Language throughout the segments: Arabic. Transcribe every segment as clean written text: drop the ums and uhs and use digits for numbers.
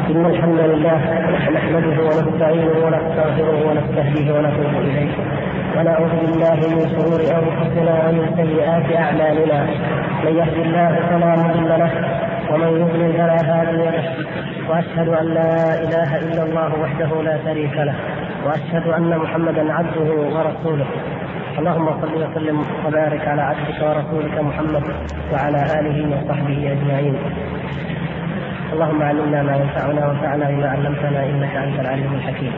إن الحمد لله نحمده ونستعينه ونستغفره ونستهديه ونتوب إليه ونعوذ بالله من شرور أنفسنا ومن سيئات أعمالنا. من يهد الله فلا مضل له ومن يضلل فلا هادي له. وأشهد أن لا إله إلا الله وحده لا شريك له وأشهد أن محمدا عبده ورسوله. اللهم صل وسلم وبارك على عبدك ورسولك محمد وعلى آله وصحبه أجمعين. اللهم علمنا ما ينفعنا وانفعنا بما علمتنا إنك أنت العليم الحكيم.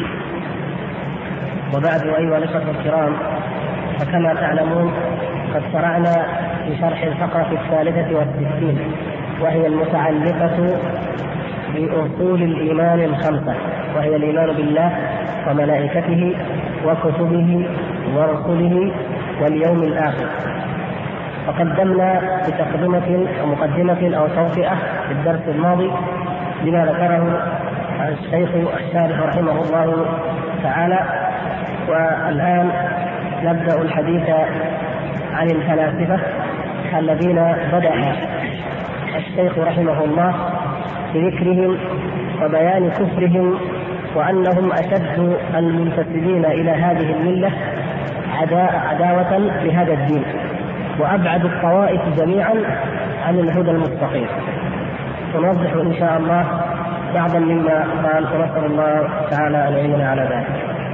وبعد أيها الأخوة الكرام، فكما تعلمون قد شرعنا في شرح الفقرة 63 وهي المتعلقة بأصول الإيمان 5، وهي الإيمان بالله وملائكته وكتبه ورسله واليوم الآخر. وقدمنا بتقدمة أو مقدمة أو توطئة في الدرس الماضي لما ذكره الشيخ الشارح رحمه الله تعالى. والآن نبدأ الحديث عن الفلاسفة الذين بدأ الشيخ رحمه الله بذكرهم وبيان كفرهم، وأنهم أشد المنتسبين إلى هذه الملة عداوة لهذا الدين، وأبعد الطوائف جميعا عن الهدى المستقيم. ونوضح إن شاء الله بعضا مما قال، ونسأل الله تعالى أن يعيننا على ذلك.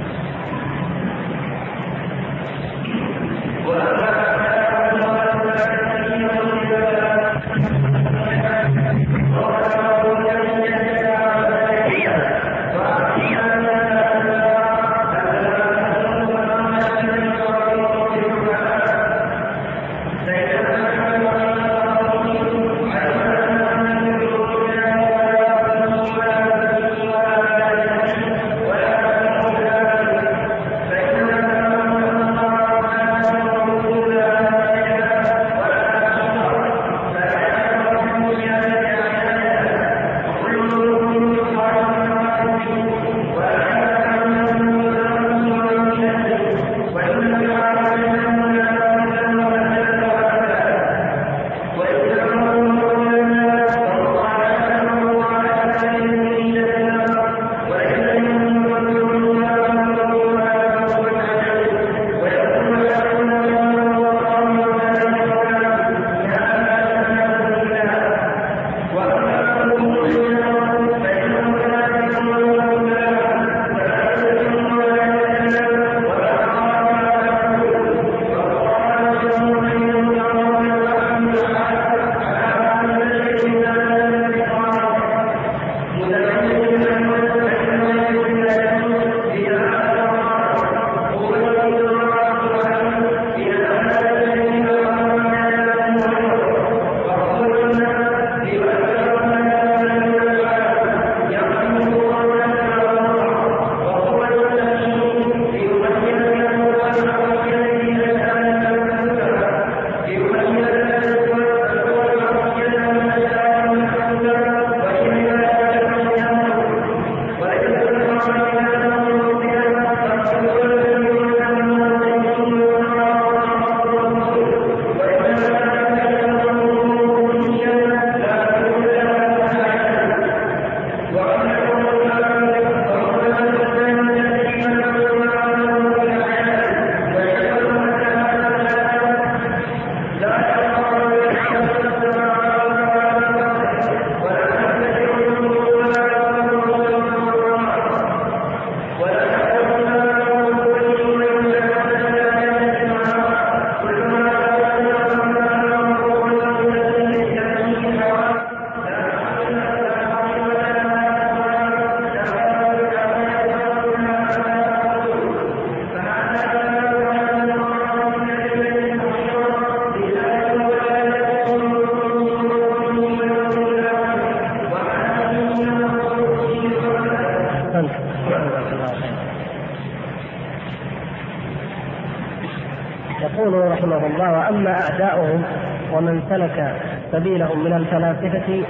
يقول رحمه الله: وأما أعداؤهم ومن سلك سبيلهم من الفلاسفة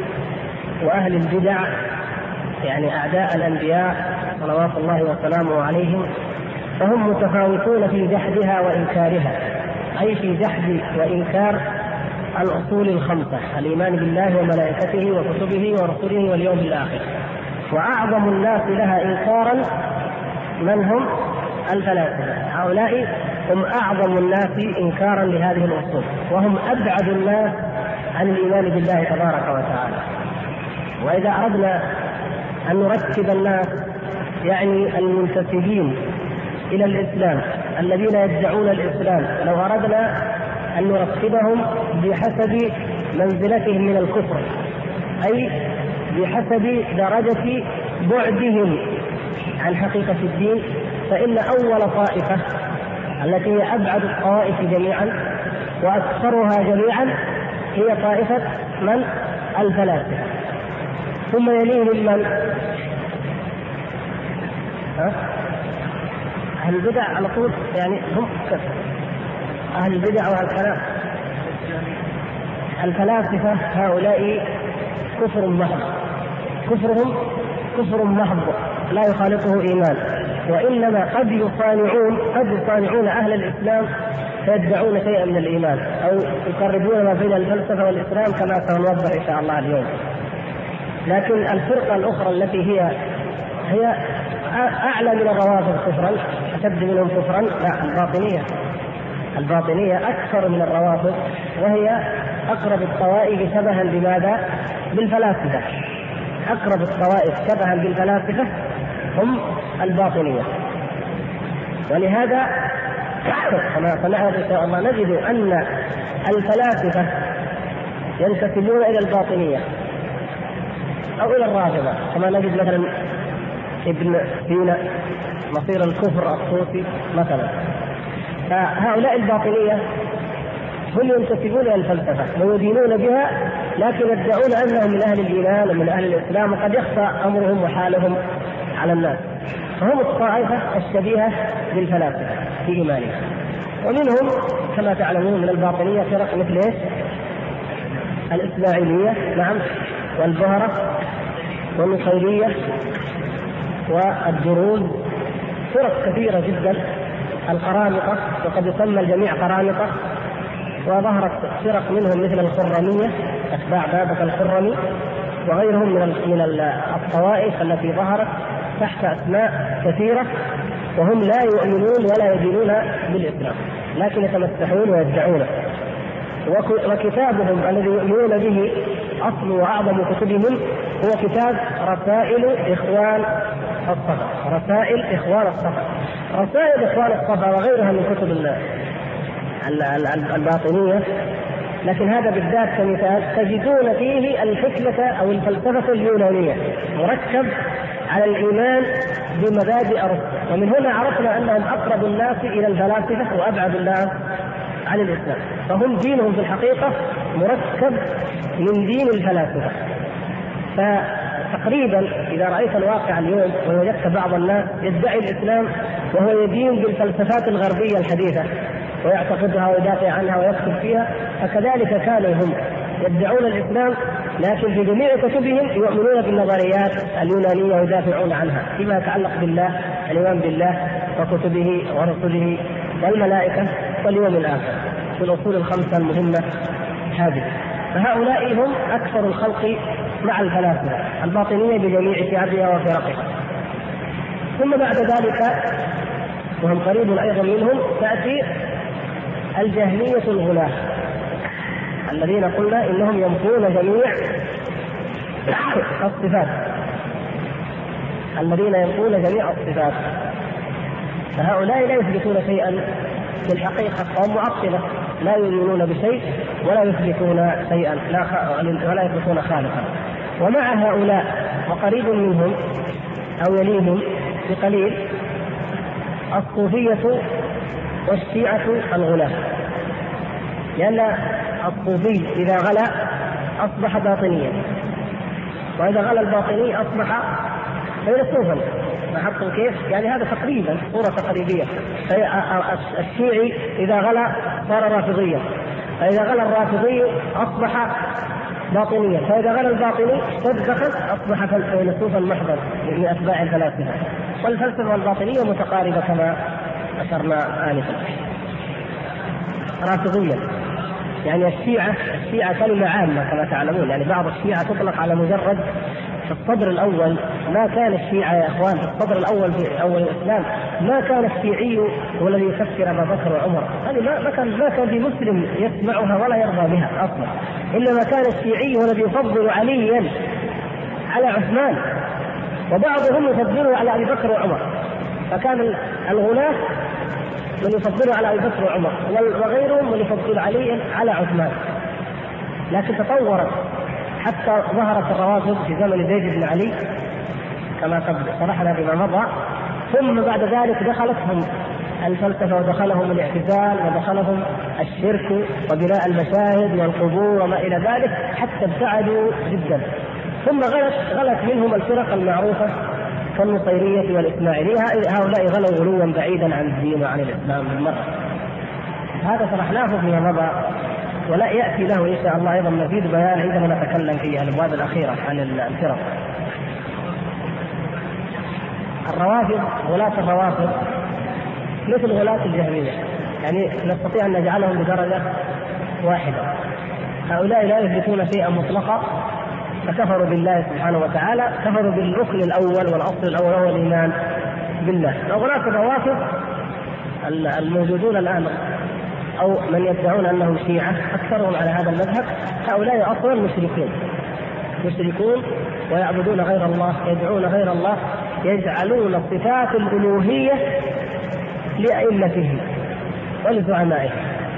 وأهل البدع، يعني أعداء الأنبياء صلوات الله وسلامه عليهم، فهم متفاوتون في جحدها وإنكارها، أي في جحد وإنكار الأصول 5: الإيمان بالله وملائكته وكتبه ورسله واليوم الآخر. وأعظم الناس لها إنكارا من هم؟ الفلاسفة. هؤلاء هم أعظم الناس إنكارا لهذه الأصول، وهم أبعد الناس عن الإيمان بالله تبارك وتعالى. وإذا أردنا أن نرتب الناس، يعني المنتسبين إلى الإسلام الذين يدعون الإسلام، لو أردنا أن نرتبهم بحسب منزلتهم من الكفر، أي بحسب درجة بعدهم عن حقيقة الدين، فإن أول طائفة التي هي أبعد الطوائف جميعا وأكثرها جميعا هي طائفة من؟ الفلاسفة. ثم يليهم من؟ أهل البدع على طول، يعني هم أهل البدع والكلام. الفلاسفة هؤلاء كفر محض، كفرهم كفر محض لا يخالطه إيمان، وإنما قد يصانعون أهل الإسلام فيدعون شيئا من الإيمان، أو يقربون ما بين الفلسفة والإسلام كما سنوضح إن شاء الله اليوم. لكن الفرقة الأخرى التي هي أعلى من الروافض كفرا، أشد منهم كفرا، لا، الباطنية أكثر من الروافض، وهي أقرب الطوائف شبها بماذا؟ بالفلاسفة. أقرب الطوائف شبها بالفلاسفة هم الباطنية. ولهذا كما سنعرف إن شاء الله نجد أن الفلاسفة ينتسبون إلى الباطنية أو إلى الرافضة، كما نجد مثلا ابن سينا مصير الكفر الصوفي مثلا. فهؤلاء الباطنية هم ينتسبون إلى الفلسفة ويدينون بها، لكن يدعون أنهم من أهل الإيمان ومن أهل الإسلام، وقد يخفى أمرهم وحالهم على الناس. فهم الطائفة الشبيهة بالفلاسفة في إيمانهم. ومنهم كما تعلمون من الباطنية فرق مثل الإسماعيلية، نعم، والبهرة والنصيرية والدروز، فرق كثيرة جدا، القرامطة، وقد يسمى الجميع قرامطة. وظهرت فرق منهم مثل الخرمية، أتباع بابك الخرمي، وغيرهم من الطوائف التي ظهرت تحت أسماء كثيرة، وهم لا يؤمنون ولا يدينون بالإسلام، لكن يتمسحون ويدعونه. وكتابهم الذي يؤمنون به أصل وأعظم كتبهم هو كتاب رسائل إخوان الصفا. رسائل إخوان الصفا، رسائل إخوان الصفا وغيرها من كتب الباطنية، لكن هذا بالذات كمثال تجدون فيه الحكمة أو الفلسفة اليونانية مركب على الإيمان بمبادئ أرسطو. ومن هنا عرفنا أنهم أقرب الناس إلى الفلاسفة وأبعد الناس عن الإسلام، فهم دينهم في الحقيقة مركب من دين الفلاسفة. فتقريبا إذا رأيت الواقع اليوم ووجدت بعض الناس يدعي الإسلام وهو يدين بالفلسفات الغربية الحديثة ويعتقدها ويدافع عنها ويكتب فيها، فكذلك كانوا هم يدعون الإسلام، لكن في جميع كتبهم يؤمنون بالنظريات اليونانية ويدافعون عنها فيما يتعلق بالله، الإيمان بالله وكتبه ورسله والملائكة واليوم الآخر، في الأصول الخمسة المهمة هذه. فهؤلاء هم أكثر الخلق مع الفلاسفة الباطنية بجميع شعبها وفرقها. ثم بعد ذلك وهم قريب أيضا منهم تأتي الجهمية الغلاة، الذين قلنا إنهم ينفون جميع الصفات، الذين ينفون جميع الصفات. فهؤلاء لا يثبتون شيئا في الحقيقة، هم معطلة، لا يؤمنون بشيء ولا يثبتون شيئا، ولا يثبتون خالقا. ومع هؤلاء وقريب منهم أو يليهم بقليل الصوفية والشيعة الغلاة، لأن الصوفي إذا غلا أصبح باطنيا، وإذا غلا الباطني أصبح فيلسوفا. لاحظتم كيف؟ يعني هذا تقريبا صورة تقريبية. الشيعي إذا غلا صار رافضيا، فإذا غلا الرافضي أصبح باطنيا، فإذا غلا الباطني دخل أصبح فيلسوفا محضا من أتباع الفلاسفة. والفلسفة والباطنية متقاربة كما أشرنا آنفا. رافضيا يعني الشيعة كلمة عامة كما تعلمون، يعني بعض الشيعة تطلق على مجرد في الصدر الأول ما كان الشيعة يا إخوان، في الصدر الأول في أول الإسلام ما كان الشيعي هو الذي يكفر أبا بكر وعمر، هذه ما كان في مسلم يسمعها ولا يرضى بها أصلا، إنما كان الشيعي هو الذي يفضل عليا على عثمان، وبعضهم يفضله على أبي بكر وعمر، فكان الغلاة من يفضله على أبي بكر وعمر وغيرهم من يفضل عليا على عثمان. لكن تطورت حتى ظهرت الروافض في زمن زيد بن علي كما قد شرحنا فيما مضى، ثم بعد ذلك دخلتهم الفلسفة ودخلهم الاعتزال ودخلهم الشرك وبناء المشاهد والقبور وما إلى ذلك حتى ابتعدوا جدا، ثم غلت منهم الفرق المعروفة كالنصيرية والإسماعيلية، هؤلاء غلوا غلوا بعيدا عن الدين وعن الإسلام بالمرة. هذا شرحناه فيما مضى ولا يأتي له إن شاء الله أيضا مزيد بيان عندما نتكلم في الأبواب الأخيرة عن الفرق. الروافض غلاة الروافض مثل غلاة الجهمية، يعني نستطيع أن نجعلهم بدرجة واحدة. هؤلاء لا يثبتون شيئا مطلقا فكفروا بالله سبحانه وتعالى، كفروا بالركن الأول والأصل الأول هو الإيمان بالله. وغلاة الروافض الموجودون الآن أو من يدعون أنهم شيعة أكثرهم على هذا المذهب، هؤلاء أصلا مشركون ويعبدون غير الله، يدعون غير الله، يجعلون صفات الألوهية لأئمتهم ولزعمائهم.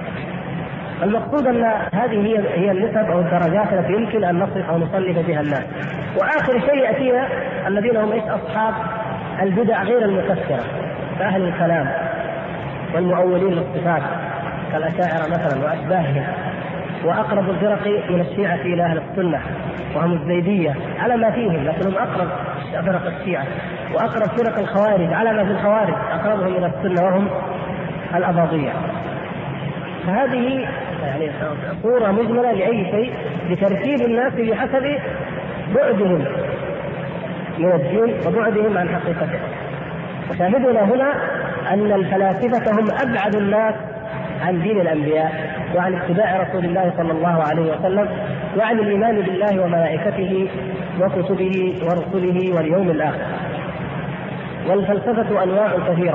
المقصود أن هذه هي النسب أو الدرجات التي يمكن أن نصف أو نصنف بها الناس. وآخر شيء يأتينا الذين هم أصحاب البدع غير المكفرة كأهل الكلام والمؤولين للصفات كالأشاعرة مثلا وأشباههم، وأقرب الفرق من الشيعة إلى أهل السنة وهم الزيدية على ما فيهم، لكنهم أقرب فرق الشيعة، وأقرب فرق الخوارج على ما في الخوارج أقربهم إلى السنة وهم الأباضية. فهذه يعني صورة مجملة لأي شيء لترتيب الناس بحسب بعدهم من الدين وبعدهم عن حقيقته. وشاهدنا هنا أن الفلاسفة هم أبعد الناس عن دين الأنبياء وعن اتباع رسول الله صلى الله عليه وسلم وعن الإيمان بالله وملائكته وكتبه ورسله واليوم الآخر. والفلسفة أنواع كثيرة،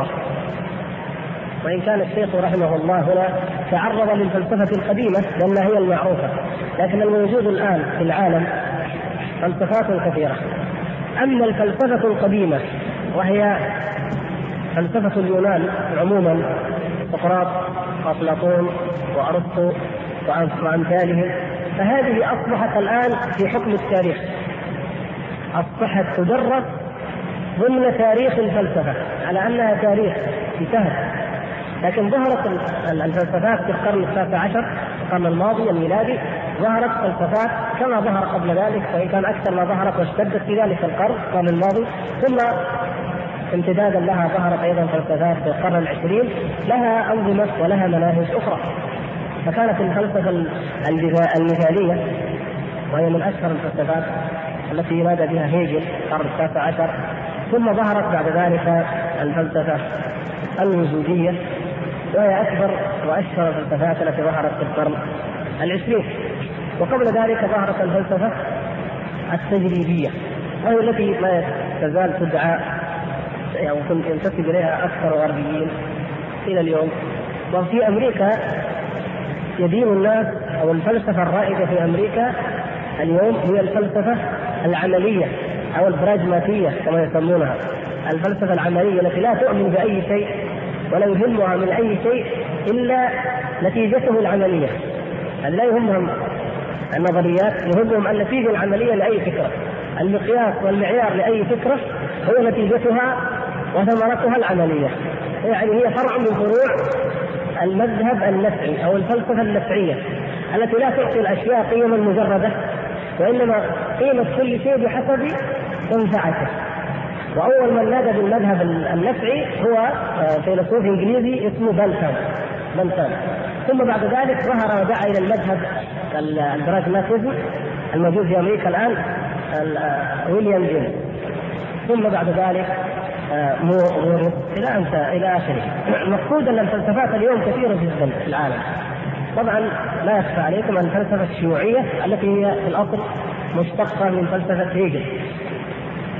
وإن كان الشيخ رحمه الله هنا تعرض للفلسفة القديمة لأنها هي المعروفة، لكن الموجود الآن في العالم فلسفات كثيرة. أما الفلسفة القديمة وهي فلسفة اليونان عموما، سقراط وأفلاطون وأرسطو وأمثالهم، فهذه أصبحت الآن في حكم التاريخ، أصبحت تدرس ضمن تاريخ الفلسفة على أنها تاريخ انتهت. لكن ظهرت الفلسفات في القرن التاسع عشر، القرن الماضي الميلادي، ظهرت فلسفات كما ظهر قبل ذلك، وإن كان أكثر ما ظهرت واشتدت في ذلك القرن الماضي، ثم امتدادا لها ظهرت أيضا فلسفات في القرن العشرين لها أنظمة ولها مناهج أخرى. فكانت الفلسفة المثالية وهي من أشهر الفلسفات التي ينادى بها هيجل القرن التاسع عشر، ثم ظهرت بعد ذلك الفلسفة الوجودية وهي أكبر وأشهر الفلسفات التي ظهرت في القرن العشرين. وقبل ذلك ظهرت الفلسفة التجريبية وهي التي لا تزال تدعى أو ينتسب إليها أكثر الغربيين إلى اليوم. وفي أمريكا يدين الناس أو الفلسفة الرائدة في أمريكا اليوم هي الفلسفة العملية أو البراجماتية كما يسمونها، الفلسفة العملية التي لا تؤمن بأي شيء ولا يهمها من أي شيء إلا نتيجته العملية. لا يهمهم النظريات، يهمهم النتيجة العملية لأي فكرة. المقياس والمعيار لأي فكرة هو نتيجتها وثمرتها العملية، يعني هي فرع من فروع المذهب النفعي أو الفلسفة النفعية التي لا تعطي الأشياء قيمة مجردة، وإنما قيمة كل شيء بحسب منفعته. وأول من نادى بالمذهب النفعي هو فيلسوف إنجليزي اسمه بنتام. ثم بعد ذلك ظهر ودعا إلى المذهب البراجماتيزم الموجود في أمريكا الآن ويليام جيمس، ثم بعد ذلك موريس إلى آخره. المقصود أن الفلسفات اليوم كثيرة جدا في العالم. طبعا لا يخفى عليكم أن الفلسفة الشيوعية التي هي في الأصل مشتقة من فلسفة هيجل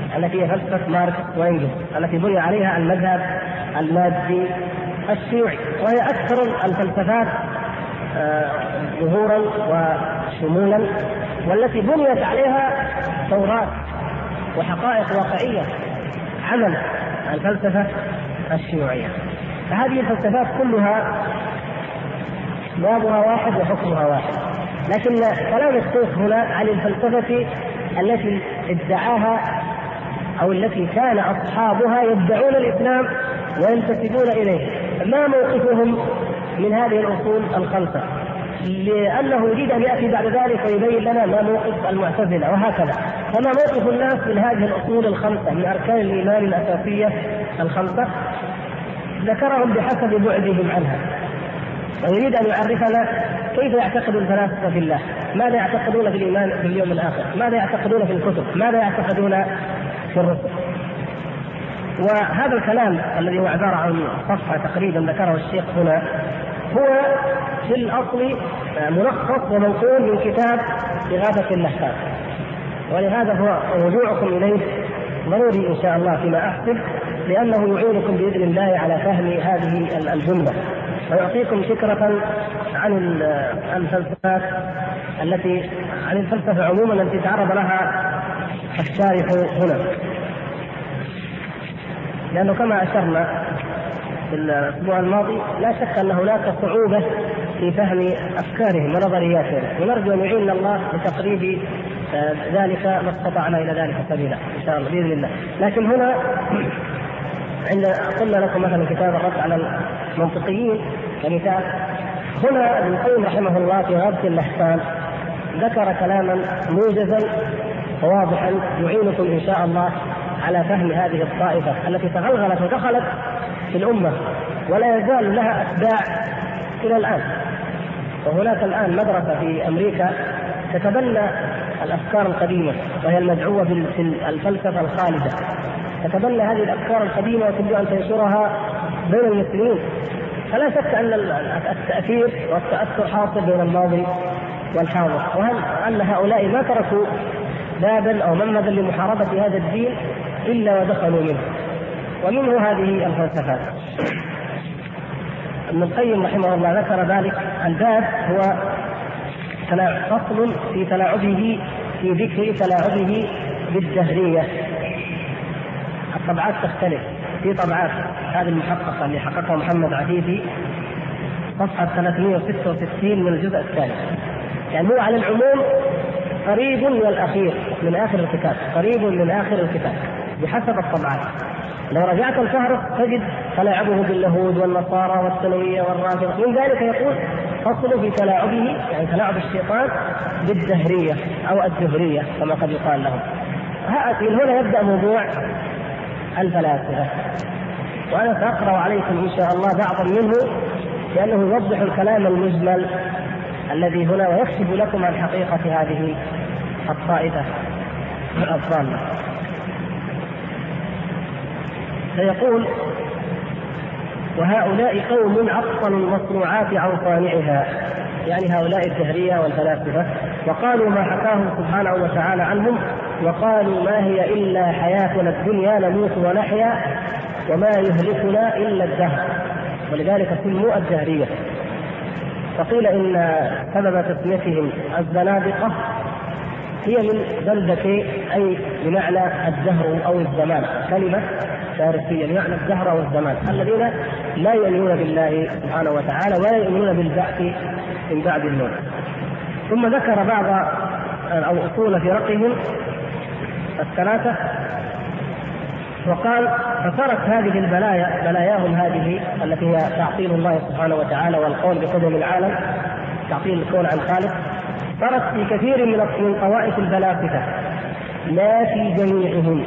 التي هي فلسفة ماركس وإنجلز التي بني عليها المذهب المادي الشيوعي، وهي أكثر الفلسفات ظهورا وشمولا، والتي بنيت عليها ثورات وحقائق واقعية عمل الفلسفة الشيوعية. فهذه الفلسفات كلها بابها واحد وحكمها واحد، لكن كلام الشيخ هنا عن الفلسفة التي ادعاها أو التي كان أصحابها يدعون الإسلام وينتسبون إليه. ما موقفهم من هذه الأصول الخمسة؟ لأنه يريد أن يأتي بعد ذلك ويبين لنا ما موقف المعتزلة وهكذا. فما موقف الناس من هذه الأصول الخمسة من أركان الإيمان الأساسية الخمسة؟ ذكرهم بحسب بعدهم عنها، ويريد أن يعرفنا كيف يعتقد الفلاسفة في الله، ماذا يعتقدون في الإيمان في اليوم الآخر، ماذا يعتقدون في الكتب، ماذا يعتقدون في الرسل. وهذا الكلام الذي هو عبارة عن صفحة تقريبا ذكره الشيخ هنا هو في الأصل ملخص ومنقول من كتاب إغاثة اللهفان، ولهذا هو رجوعكم إليه ضروري إن شاء الله فيما أحسب، لأنه يعينكم بإذن الله على فهم هذه الجملة ويعطيكم فكرة عن الفلسفات التي عن الفلسفة عموما التي تعرض لها الشارح هنا. لأنه كما أشرنا في الأسبوع الماضي لا شك أن هناك صعوبة في فهم أفكارهم ونظرياتهم، ونرجو أن يعيننا الله لتقريب ذلك ما استطعنا إلى ذلك سبيلا إن شاء الله بإذن الله. لكن هنا قلنا لكم مثلا كتاب الرد على المنطقيين كمثال، هنا ابن القيم رحمه الله في غابة اللهفان ذكر كلاما موجزا وواضحا يعينكم إن شاء الله على فهم هذه الطائفة التي تغلغلت ودخلت في الأمة ولا يزال لها أتباع إلى الآن. وهناك الآن مدرسة في أمريكا تتبنى الأفكار القديمة وهي المدعوة بالفلسفة الخالدة، تتبنى هذه الأفكار القديمة وتريد أن تنشرها بين المسلمين. فلا شك أن التأثير والتأثر حاصل بين الماضي والحاضر، وأن هؤلاء ما تركوا بابا أو منبذا لمحاربة هذا الدين إلا ودخلوا منه، ومنه هذه الفلسفات. ابن القيم رحمه الله ذكر ذلك. الباب هو فصل في تلاعبه في ذكر تلاعبه بالدهرية. الطبعات تختلف، في طبعات هذه المحققة اللي حققها محمد عفيفي صفحة 366 من الجزء الثاني، يعني هو على العموم قريب من الأخير من آخر الكتاب، قريب من آخر الكتاب بحسب الطبعات. لو رجعت الفهرس تجد تلاعبه باليهود والنصارى والثانوية والرافضة. من ذلك يقول فصل في تلاعبه، يعني تلاعب الشيطان بالدهرية أو الدهرية كما قد يقال لهم. من هنا يبدأ موضوع الفلاسفة، وأنا سأقرأ عليكم إن شاء الله بعضا منه لأنه يوضح الكلام المجمل الذي هنا ويكشف لكم عن حقيقة هذه الطائفة الضالة. فيقول: وهؤلاء قوم عطلوا المصنوعات عن صانعها، يعني هؤلاء الدهرية والفلاسفة، وقالوا ما حكاه سبحانه وتعالى عنهم، وقالوا ما هي إلا حياتنا الدنيا نموت ونحيا وما يهلكنا إلا الدهر، ولذلك سموا الدهرية. فقيل إن سبب تسميتهم الزنادقة هي من بلدة، أي بمعنى الدهر أو الزمان، كلمة فارسية بمعنى الدهر أو الزمان، الذين لا يؤمنون بالله سبحانه وتعالى ولا يؤمنون بالبعث من بعد الموت. ثم ذكر بعض أو أصول فرقهم الثلاثة، وقال: فترك هذه بلاياهم هذه التي هي تعطيل الله سبحانه وتعالى والقول بقدم العالم، تعطيل الكون عن خالق، ترك في كثير من طوائف الفلاسفة، لا في جميعهم،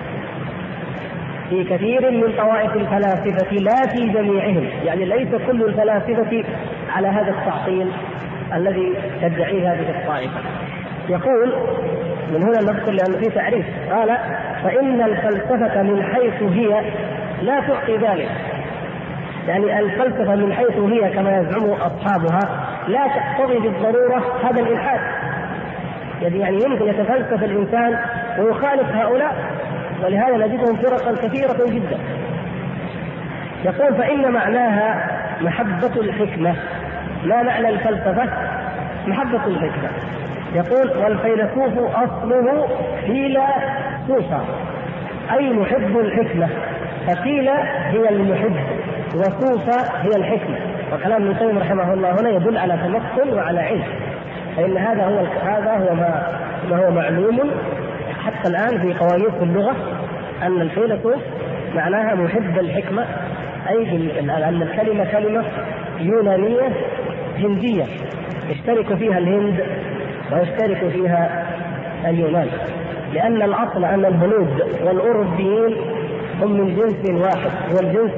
في كثير من طوائف الفلاسفة لا في جميعهم، يعني ليس كل الفلاسفة على هذا التعطيل الذي تدعيه هذه الطائفة. يقول من هنا نذكر لأنه في تعريف، قال: فإن الفلسفة من حيث هي لا تعطي ذلك، يعني الفلسفة من حيث هي كما يزعم أصحابها لا تقتضي بالضرورة هذا الإلحاد، يعني يمكن يتفلسف الإنسان ويخالف هؤلاء ولهذا نجدهم فرقا كثيرة جدا. يقول فإن معناها محبة الحكمة. ما معنى الفلسفة؟ محبة الحكمة. يقول والفيلسوف أصله فيلسوفا أي محب الحكمة، ففيل هي المحب وسوفا هي الحكمة. وكلام ابن القيم رحمه الله هنا يدل على تمكن وعلى علم، فإن هذا هو ما هو معلوم حتى الآن في قوانين اللغة، أن الفيلسوف معناها محب الحكمة، أي أن الكلمة كلمة يونانية هندية يشترك فيها الهند ويشترك فيها اليونان، لأن الأصل أن الهنود والأوروبيين هم من جنس واحد، هو الجنس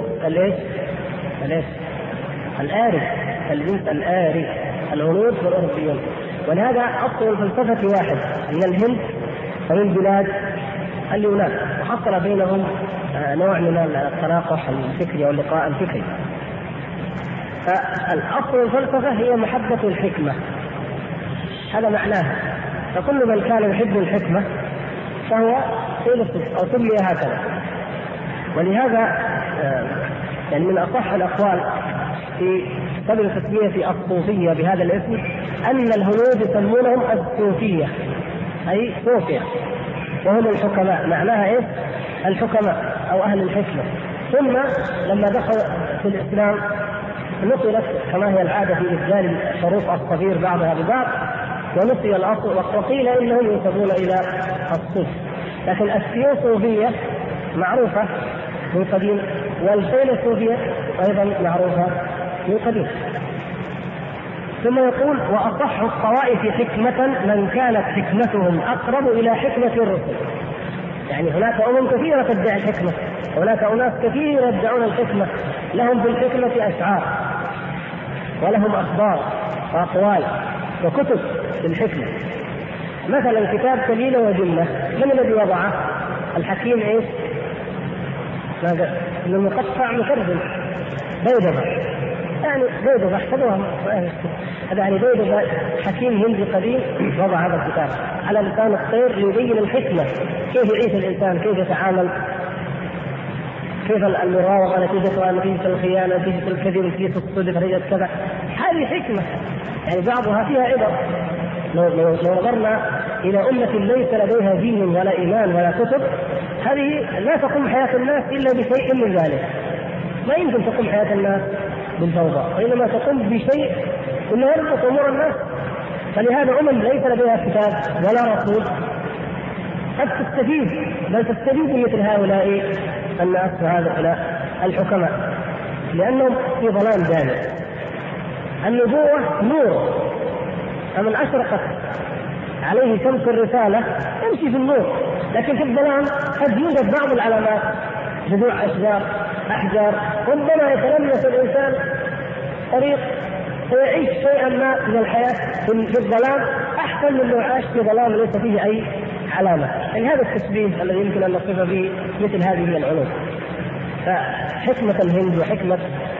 الآري، الجنس الآري، الهنود والأوروبيون. ولهذا أصل الفلسفة واحد، أن الهند ومن بلاد اليونان، وحصل بينهم نوع من التناقح الفكري واللقاء الفكري. فالأصل الفلسفة هي محبة الحكمة، هذا معناها. فكل من كان يحب الحكمة فهو فيلسوف أو سمي هكذا. ولهذا يعني من أصح الأقوال في سبب تسمية الصوفية بهذا الاسم أن الهنود يسمونهم الصوفية، أي صوفيا، وهم الحكماء. معناها إيه؟ الحكماء أو أهل الحكمة. ثم لما دخل في الإسلام نقلت كما هي العادة في إبدال الحروف الصغير بعضها ببعض، ونسي الأصل وقيل إنهم ينسبون إلى الصوف. لكن الثيوصوفية معروفة من قديم، والفيلسوفية أيضا معروفة من قديم. ثم يقول وأصح الطوائف حكمة من كانت حكمتهم أقرب إلى حكمة الرسل. يعني هناك كثيرة تدعي الحكمة، هناك أناس كثيرة يدعون الحكمة، لهم بالحكمة أشعار ولهم أخبار وأقوال وكتب بالحكمة. مثلا كتاب كليلة وجملة من الذي وضعه؟ الحكيم إيش؟ ماذا؟ المقطع مكرم بيضة، يعني بيضة احفظوها هذا، يعني بيضة حكيم هندي قديم وضع هذا الكتاب على لسان الطير ليبين الحكمة، كيف يعيش الإنسان، كيف يتعامل، كيف المراوغة نتيجة الخيانة، نتيجة الكذب، نتيجة الصدق، نتيجة كذا. هذه حكمة يعني بعضها فيها عبر. لو نظرنا إلى أمة ليس لديها دين ولا إيمان ولا كتب، هذه لا تقوم حياة الناس إلا بشيء من ذلك. ما يمكن تقوم حياة الناس بالفوضى، وإنما تقوم بشيء إنه يربط أمور الناس. فلهذا ليس لديها كتاب ولا رسول قد تستفيد، بل تستفيد من مثل هؤلاء الناس وهؤلاء الحكماء، لأنهم في ظلام دائم. النبوة نور، فمن أشرقت عليه شمس الرسالة يمشي في النور، لكن في الظلام قد يوجد بعض العلامات، جذوع أشجار، أحجار، ربما يتلمس الإنسان طريق ويعيش شيئا ما من الحياة في الظلام أحسن من لو عاش في ظلام ليس فيه أي علامة. يعني هذا التشبيه الذي يمكن أن نصف به مثل هذه العلوم. فحكمة الهند وحكمة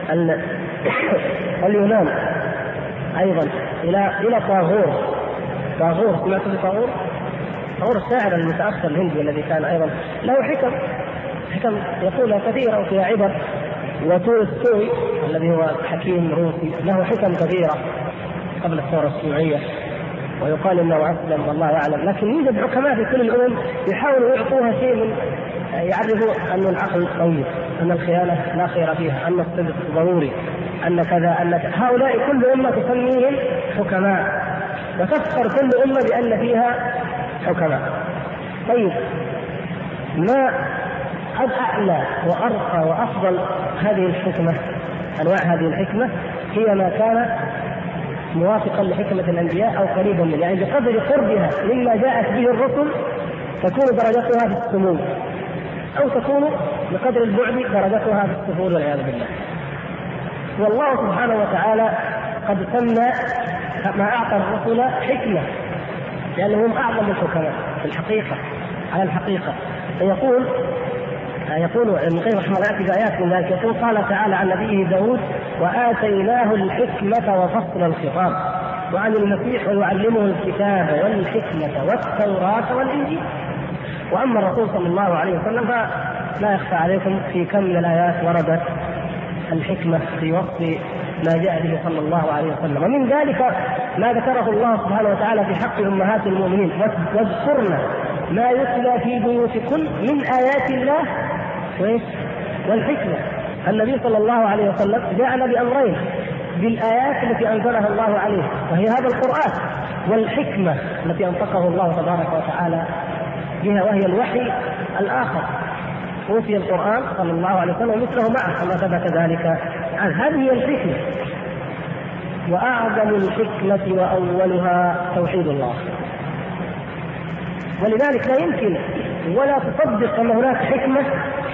اليونان أيضا إلى طاغور. سمعت بطاغور؟ طاغور الشاعر المتأخر الهندي الذي كان أيضا له حكم يقولها كثيرة وفيها عبر. وتولستوي الذي هو حكيم روسي له حكم كثيرة قبل الثورة الشيوعية، ويقال انه اسلم والله اعلم. لكن يوجد حكماء في كل الامم يحاولوا يعطوها شيء من يعرفوا ان العقل طيب، ان الخيانه لا خير فيها، ان الصدق ضروري، ان كذا، ان هؤلاء كل امه تسميهم حكماء، وتفخر كل امه بان فيها حكماء. طيب ما اعلى وارقى وافضل هذه الحكمه، انواع هذه الحكمه هي ما كان موافقا لحكمة الأنبياء أو قريبا منه، يعني بقدر قربها مما جاءت به الرسل تكون درجتها في السمو، أو تكون بقدر البعد درجتها في السفول والعياذ بالله. والله سبحانه وتعالى قد سمى ما أعطى الرسل حكمة، لأنهم أعظم الحكماء في الحقيقة على الحقيقة. فيقول ابن القيم رحمه الله في آيات من ذلك، يقول قال تعالى عن نبيه داود وآتيناه الحكمة وفصل الخطاب، وعن المسيح ويعلمه الكتاب والحكمة والتوراة والإنجيل. وأما الرسول صلى الله عليه وسلم فلا يخفى عليكم في كم من الآيات وردت الحكمة في وصف ما جاء به صلى الله عليه وسلم. ومن ذلك ما ذكره الله سبحانه وتعالى في حق أمهات المؤمنين: واذكرن ما يتلى في بيوتكن من آيات الله والحكمة. النبي صلى الله عليه وسلم جاءنا بأمرين: بالآيات التي أنزلها الله عليه وهي هذا القرآن، والحكمة التي أنطقه الله تبارك وتعالى بها وهي الوحي الآخر. أوتي القرآن صلى الله عليه وسلم مثله معه كما ثبت ذلك عنه. هذه هي الحكمة. وأعظم الحكمة وأولها توحيد الله. ولذلك لا يمكن ولا تصدق أن هناك حكمة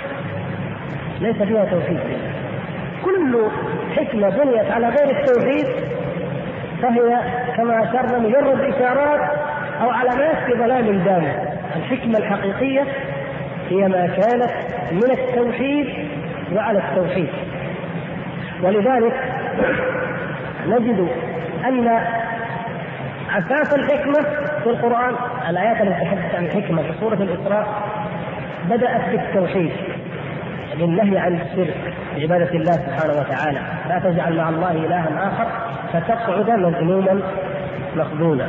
ليس فيها توحيد. كل حكمة بنيت على غير التوحيد فهي كما أشرنا مجرد إشارات أو علامات في ظلام دامغ. الحكمة الحقيقية هي ما كانت من التوحيد وعلى التوحيد. ولذلك نجد أن أساس الحكمة في القرآن الآيات التي تحدث عن الحكمة في سورة الإسراء بدأت بالتوحيد، بالنهي عن الشرك بعبادة الله سبحانه وتعالى: لا تجعل مع الله إلها آخر فتقعد مذموما مخذولا.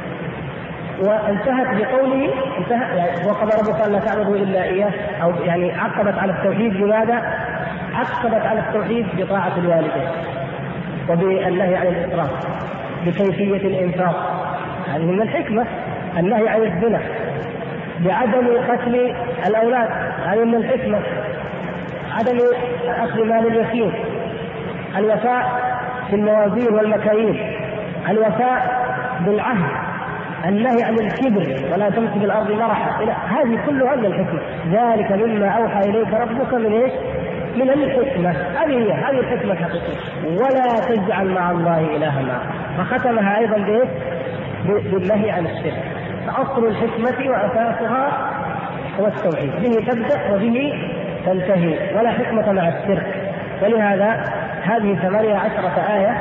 وانتهت بقوله وقضى ربك ألا تعبدوا إلا إياه، أو يعني عقبت على التوحيد. لماذا؟ عقبت على التوحيد بطاعة الوالدين وبالنهي عن الإسراف، بكيفية الإنفاق، هذه من الحكمة. النهي عن الزنا، بعدم قتل الأولاد، هذه من الحكمة. عدم أخذ مال اليتيم، الوفاء في الموازين والمكاييل، الوفاء بالعهد، النهي عن الكبر ولا تمشي بالأرض مرحا. هذه كلها من الحكمة. ذلك مما أوحى إليك ربك من إيش؟ من الحكمة. هذه الحكمة الحقيقية. ولا تجعل مع الله إلها آخر. فختمها أيضا بالنهي عن الشرك. فأصل الحكمة وأساسها هو التوحيد، به تبدأ وبه تنتهي، ولا حكمة مع الشرك. ولهذا هذه 18 آية،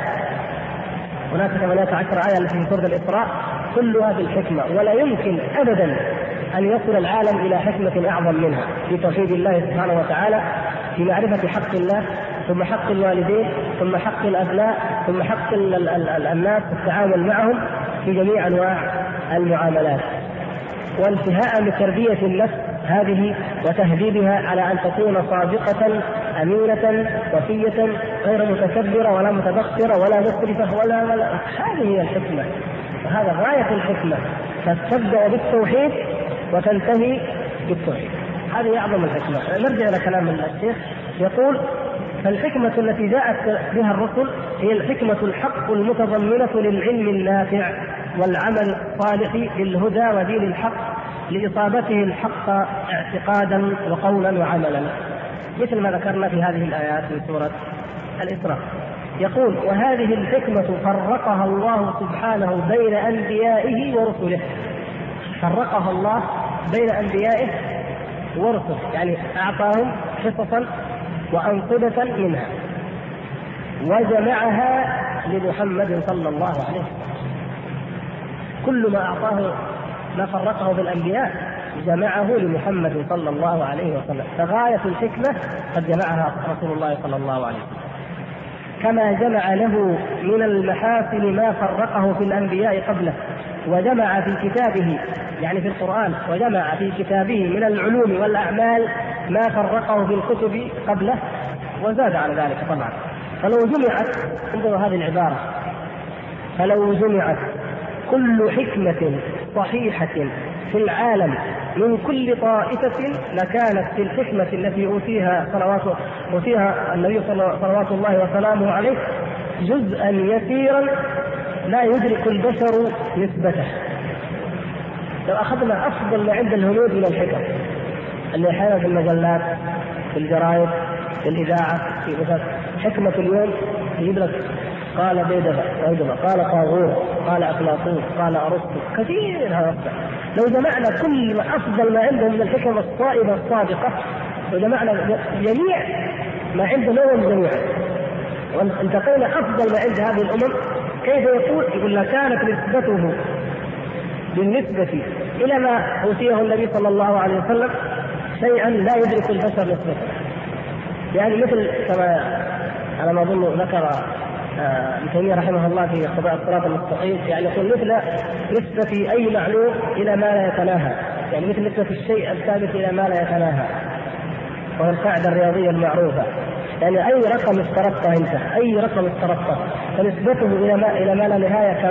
هناك 18 آية التي في سورة الإسراء كلها بالحكمة، ولا يمكن أبدا أن يصل العالم إلى حكمة أعظم منها في توحيد الله سبحانه وتعالى، في معرفة حق الله، ثم حق الوالدين، ثم حق الأبناء، ثم حق الناس في التعامل معهم في جميع أنواع المعاملات، وانتهاء بتربية النفس هذه وتهذيبها على أن تكون صادقة أمينة وفية غير متكبرة ولا متبخترة ولا مسرفة ولا هذه هي الحكمة، وهذا غاية الحكمة. فتبدأ بالتوحيد وتنتهي بالتوحيد، هذه أعظم الحكمة. نرجع إلى كلام الشيخ، يقول: فالحكمة التي جاءت بها الرسل هي الحكمة الحق المتضمنة للعلم النافع والعمل الصالح للهدى ودين الحق لإصابته الحق اعتقادا وقولا وعملا، مثل ما ذكرنا في هذه الآيات من سورة الإسراء. يقول: وهذه الحكمة فرقها الله سبحانه بين أنبيائه ورسله. فرقها الله بين أنبيائه ورسله، يعني أعطاهم حصصا وأنقذة منها، وجمعها لمحمد صلى الله عليه وسلم. كل ما أعطاه ما فرقه بالأنبياء جمعه لمحمد صلى الله عليه وسلم، فغاية الحكمة قد جمعها رسول الله صلى الله عليه وسلم. كما جمع له من المحاسن ما فرقه في الأنبياء قبله، وجمع في كتابه يعني في القرآن، وجمع في كتابه من العلوم والأعمال ما فرقه في الكتب قبله وزاد على ذلك طبعا. فلو جمعت، انظروا هذه العبارة، فلو جمعت كل حكمة صحيحة في العالم من كل طائفة لكانت في الحكمة التي أوتيها النبي صلوات الله وسلامه عليه جزءا يسيرا لا يدرك البشر نسبته. لو أخذنا أفضل ما عند الهنود من الحكم اللي أحيانا في المجلات، في الجرائد، في الإذاعة، في مثلا حكمة اليوم يجيب لك قال بيدبا، قال طاغور، قال أفلاطون، قال أرسطو، كثير هذا. لو جمعنا كل أفضل ما عندهم من الحكم الصائبة الصادقة، لو جمعنا جميع ما عند الأمم جميعا وانتقينا أفضل ما عند هذه الأمم، كيف يقول لك كانت نسبته بالنسبة إلى ما أوتيه النبي صلى الله عليه وسلم شيئا لا يدرك البشر نسبته. يعني مثل كما على ما أظن ذكر ابن تيمية رحمه الله في قضاء الصراط المستقيم، يعني يقول مثل نسبة أي معلوم إلى ما لا يتناهى، يعني مثل نسبة الشيء الثابت إلى ما لا يتناهى، وهي القاعدة الرياضية المعروفة. يعني أي رقم افترضته أنت، أي رقم افترضته فنسبته إلى ما لا نهاية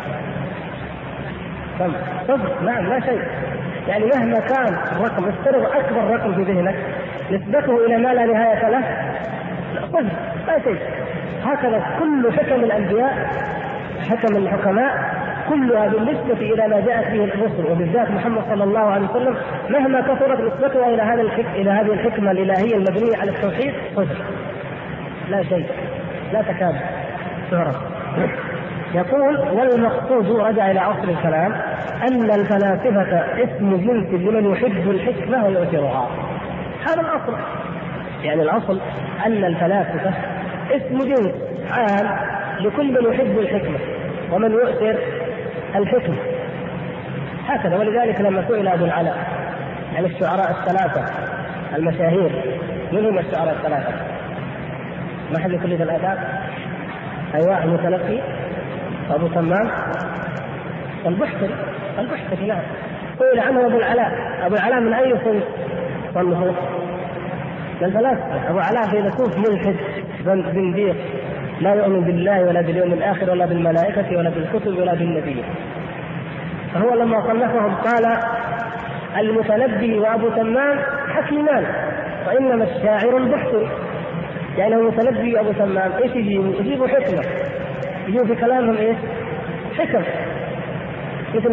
كم؟ صفر. نعم، لا شيء. يعني مهما كان الرقم، افترض أكبر رقم في ذهنك نسبته إلى ما لا نهاية له صفر، لا شيء. هكذا كل حكم الأنبياء، حكم الحكماء، كلها بالنسبة إلى ما جاءت به الرسل، وبالذات محمد صلى الله عليه وسلم، مهما كثرت نسبتها إلى هذه الحكمة الإلهية المبنية على التوحيد صفر، لا شيء، لا تكاد تعرف. يقول: والمقصود، رجع إلى أصل الكلام، أن الفلاسفة اسم جنس لمن يحب الحكمة ويؤثرها. هذا الأصل. يعني الأصل أن الفلاسفة اسم جنس عام لكل من يحب الحكمة ومن يؤثر الحكمة، هكذا. ولذلك لما سئل أبو العلاء عن الشعراء الثلاثة المشاهير، من هم الشعراء الثلاثة؟ ما حد كلية الآداب؟ أيوة، المتلقي، أبو تمام، البحتري. نعم. سئل عنه أبو العلاء من أي صنف صنفه؟ الفلاسفة. أبو العلاء فيلسوف ملحد زنديق، لا يؤمن بالله ولا باليوم الآخر ولا بالملائكة ولا بالكتب ولا بالنبي. فهو لما صنفهم قال: المتنبي وأبو تمام حكيمان، وإنما الشاعر البحتري. يعني المتنبي وأبو تمام إيش يجيبوا حكمة، يجيبوا في كلامهم إيش؟ حكم. مثل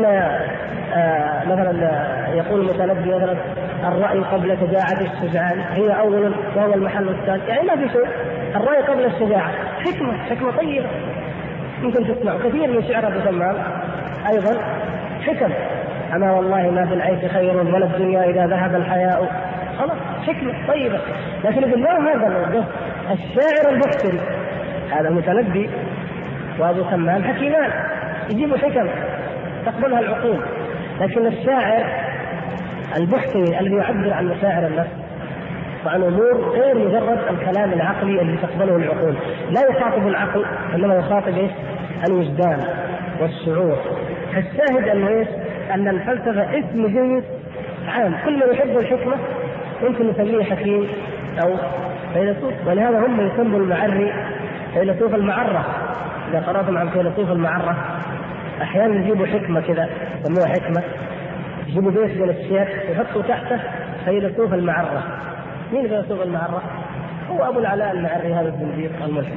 مثلا يقول المتنبي مثلا: الرأي قبل شجاعة الشجعان هي أول وهو المحل الثاني. يعني ما في شيء، الرأي قبل الشجاعة حكمة طيبة. ممكن تسمع كثير من شعر أبو تمام أيضا حكم: أما والله ما في العيش خير ولا الدنيا إذا ذهب الحياء. خلاص، حكمة طيبة. لكن بالله هذا الشاعر البحتري، هذا متنبي وأبو تمام حكيمان، يجيبوا حكم تقبلها العقول. لكن الشاعر البحتري الذي يعبر عن مشاعر النفس وعن أمور غير مجرد الكلام العقلي الذي تقبله العقول، لا يخاطب العقل، إنما يخاطب إيش؟ الوجدان والشعور. الشاهد أن الفلسفة اسم جنس عام، كل من يحب الحكمة يمكن نسميه حكيم أو فيلسوف. ولهذا هم يسموا المعري فيلسوف المعرة. إذا قرأتم عن فيلسوف المعرة أحيانا يجيبوا حكمة كذا يسموها حكمة، يجيبوا بيت من الشيخ يحطوا تحته فيلسوف المعرة. مين فيلسوف المعرة؟ هو أبو العلاء المعري، هذا الزنديق الملحد.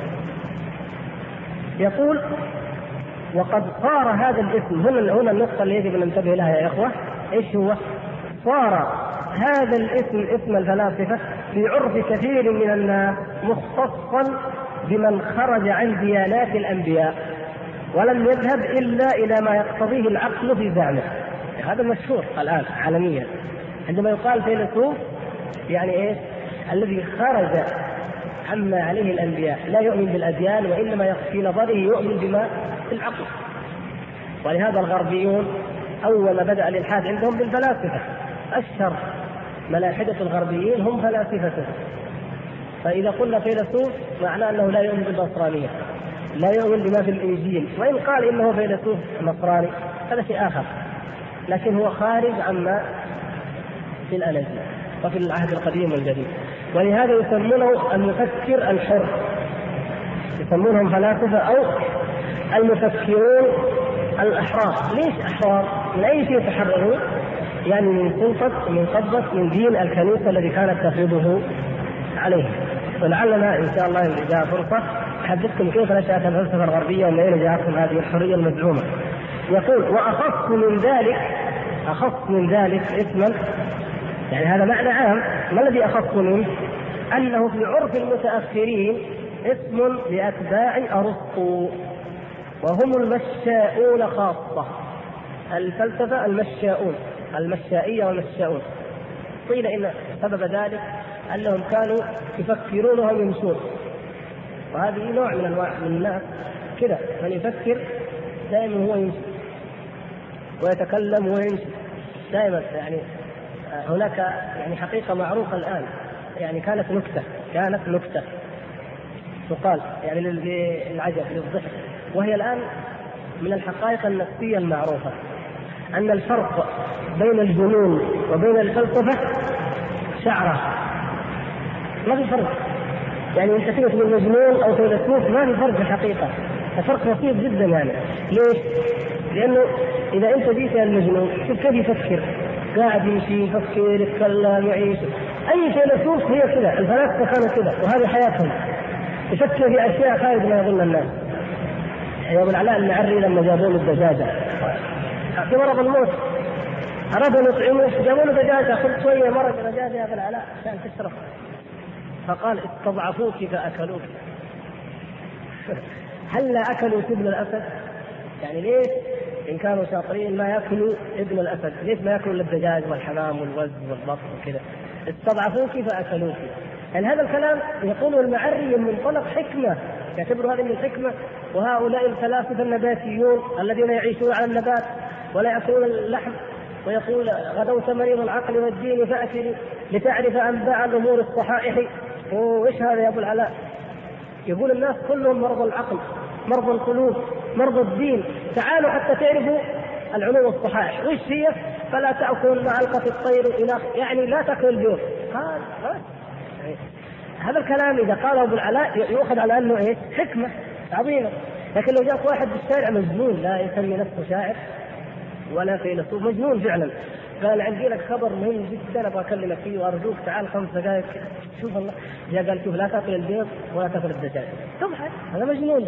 يقول: وقد صار هذا الاسم، هنا النقطة اللي يجب أن ننتبه لها يا إخوة، إيش هو؟ صار هذا الاسم، اسم الفلاسفة، في عرف كثير من الناس مختصا بمن خرج عن ديانات الأنبياء ولم يذهب إلا إلى ما يقتضيه العقل في زعمه. هذا مشهور الآن عالميا. عندما يقال فيلسوف يعني إيش؟ الذي خرج عما عليه الأنبياء، لا يؤمن بالأديان وإنما في نظره يؤمن بما في العقل. ولهذا الغربيون أول ما بدأ الإلحاد عندهم بالفلاسفة، أشهر ملاحدة الغربيين هم فلاسفة. فإذا قلنا فيلسوف معناه أنه لا يؤمن بالنصرانية، لا يؤمن بما في الإنجيل، وإن قال إنه فيلسوف نصراني هذا شيء آخر، لكن هو خارج عما في الأناجيل وفي العهد القديم والجديد. ولهذا يسمونه المفكر الحر، يسمونهم فلاسفة أو المفكرون الأحرار. ليش أحرار؟ من أي شيء يتحررون؟ يعني من سلطة، من قبضة، من دين الكنيسة الذي كانت تفرضه عليه. ولعلنا إن شاء الله إذا جاء فرصة أحدثكم كيف نشأت الفلسفة الغربية ومن أين جاءتهم هذه الحرية المزعومة. يقول: وأخص من ذلك اسما، يعني هذا معنى عام. ما الذي أخص منه؟ أنه في عرف المتأخرين اسم لأتباع أرسطو، وهم المشاؤون خاصة. الفلسفة المشائية والمشاؤون. قيل إن سبب ذلك أنهم كانوا يفكرون وهم يمشون، وهذه نوع من أنواع من الناس كذا، من يفكر دائما هو يمشي ويتكلم ويمشي، دائما يعني هناك يعني حقيقة معروفة الآن، يعني كانت نكتة تقال يعني للعجب للضحك، وهي الآن من الحقائق النفسية المعروفة أن الفرق بين الجنون وبين الفلسفة شعرة، ما في فرق. يعني انت تيجي تقول مجنون او فيلسوف ما في فرق الحقيقه، الفرق بسيط جدا. يعني ليش؟ لانه اذا انت جيت المجنون شوف كيف يفكر، قاعد يمشي يفكر يتكلم يعيش. اي فيلسوف هي كذا، الفلاسفه كانوا كذا وهذه حياتهم، يفكر في اشياء خارج ما يظن الناس. يا ابو العلاء المعري لما جابوا له الدجاجه في مرض الموت ارادوا ان يطعموه، جابوا له دجاجه، خذ شويه مرق دجاجه يا ابو العلاء عشان تشرب، فقال استضعفوك فأكلوك. هل لا أكلوا ابن الأسد؟ يعني ليش إن كانوا شاطرين ما يأكلوا ابن الأسد؟ ليش ما يأكلوا الدجاج والحمام والوز والبط وكذا؟ استضعفوك فأكلوك. يعني هذا الكلام يقوله المعري من منطلق حكمة، يعتبر هذه من الحكمة. وهؤلاء الفلاسفة النباتيون الذين يعيشون على النبات ولا يأكلون اللحم، ويقول غدوت مريض العقل والدين فأكل لتعرف أنباء الأمور الصحائح. وإيش هذا يا أبو العلاء؟ يقول الناس كلهم مرضى العقل، مرضى القلوب، مرضى الدين، تعالوا حتى تعرفوا العلوم الصحائح. وإيش هي؟ فلا تأكل ما ألقت الطير إلى، يعني لا تأكل البيض. هذا الكلام إذا قاله أبو العلاء يؤخذ على أنه إيه؟ حكمة عظيمة. لكن لو جاء واحد بالشارع مجنون لا يسمي نفسه شاعر ولا فيلسوف، مجنون فعلا، قال عندي لك خبر مهم جدا ابغى اكلمك فيه وارجوك تعال 5 دقائق شوف الله، جاء قال شوف لا تاكل البيض ولا تاكل الدجاج، طبعا هذا مجنون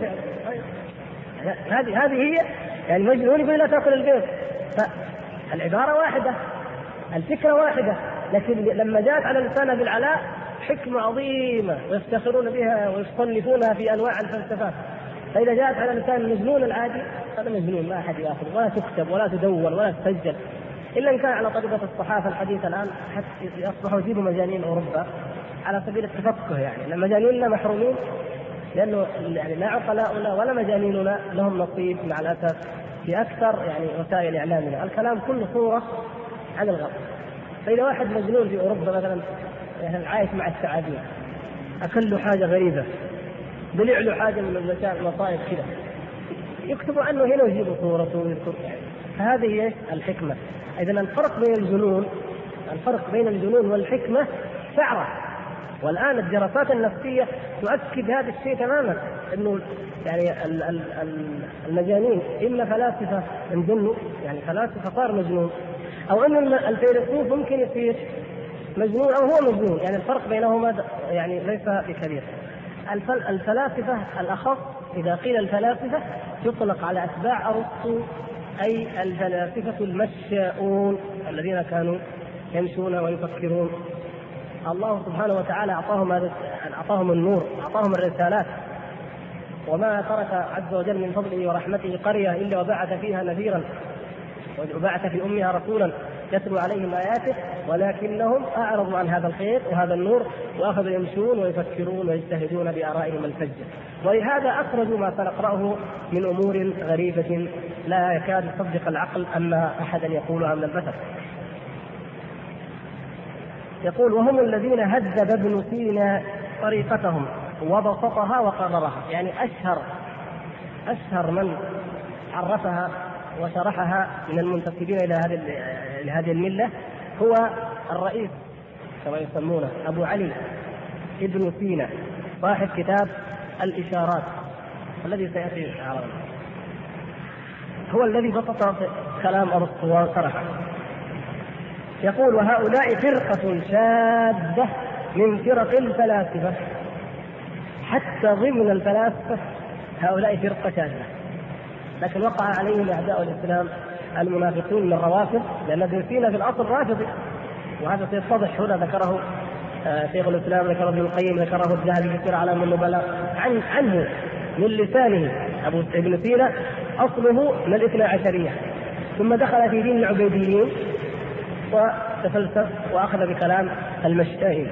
فعلا. هذه هي يعني مجنون يقول لا تاكل البيض. فالعباره واحده، الفكره واحده، لكن لما جاءت على لسان ابي العلاء حكمه عظيمه ويفتخرون بها ويصنفونها في انواع الفلسفات. فإذا جاءت على لسان المجنون العادي هذا مجنون، ما أحد يأخذ ولا تكتب ولا تدور ولا تسجل، إلا إن كان على طريقة الصحافة الحديثة الآن حتى يصبحوا يجيبوا مجانين أوروبا على سبيل التفقه. يعني مجانيننا محرومين لأنه يعني لا عقلاؤنا ولا مجانيننا لهم نصيب مع الأسف في أكثر يعني وسائل إعلامنا، الكلام كله صورة عن الغرب. فإذا واحد مجنون في أوروبا مثلا يعني عايش مع الثعابين، أكل له حاجة غريبة، بلع له حاجة من المصائب كذا، يكتبوا عنه هنا ويجيبوا صورته ويذكر. فهذه هي الحكمة. إذا الفرق بين الجنون والحكمة شعرة. والآن الدراسات النفسية تؤكد هذا الشيء تماما، إنه يعني المجانين إما فلاسفة انجنوا، يعني فلاسفة صار مجنون، أو إن الفيلسوف ممكن يصير مجنون أو هو مجنون. يعني الفرق بينهما يعني ليس بكبير. الفلاسفة الأخص إذا قيل الفلاسفة يطلق على أتباع أرسطو، أي الفلاسفة المشاؤون الذين كانوا يمشون ويفكرون. الله سبحانه وتعالى أعطاهم النور، أعطاهم الرسالات، وما ترك عز وجل من فضله ورحمته قرية إلا وبعث فيها نذيرا وبعث في أمها رسولا يتلو عليهم آياته، ولكنهم أعرضوا عن هذا الخير وهذا النور وأخذوا يمشون ويفكرون ويجتهدون بآرائهم الفجة. ولهذا أخرجوا ما سنقرأه من أمور غريبة لا يكاد يصدق العقل أن أحدا يقولها من البشر. يقول وهم الذين هذب ابن سينا طريقتهم وبسطها وقررها. يعني أشهر من عرفها وشرحها من المنتسبين إلى هذه الملة هو الرئيس كما يسمونه أبو علي ابن سينا صاحب كتاب الإشارات الذي سيأتي عرضا، هو الذي بسط كلام أرسطو وشرحه. يقول وهؤلاء فرقة شاذة من فرق الفلاسفة، حتى ضمن الفلاسفة هؤلاء فرقة شاذة، لكن وقع عليهم أعداء الإسلام المنافقون من الروافض، لأن ابن سينا في الأصل رافضي، وهذا سيتضح هنا. ذكره شيخ الإسلام، ذكره ابن القيم، ذكره الذهبي في سير أعلام النبلاء عنه من لسانه. ابن سينا أصله من الاثنى عشرية، ثم دخل في دين العبيديين وتفلسف وأخذ بكلام المشائين،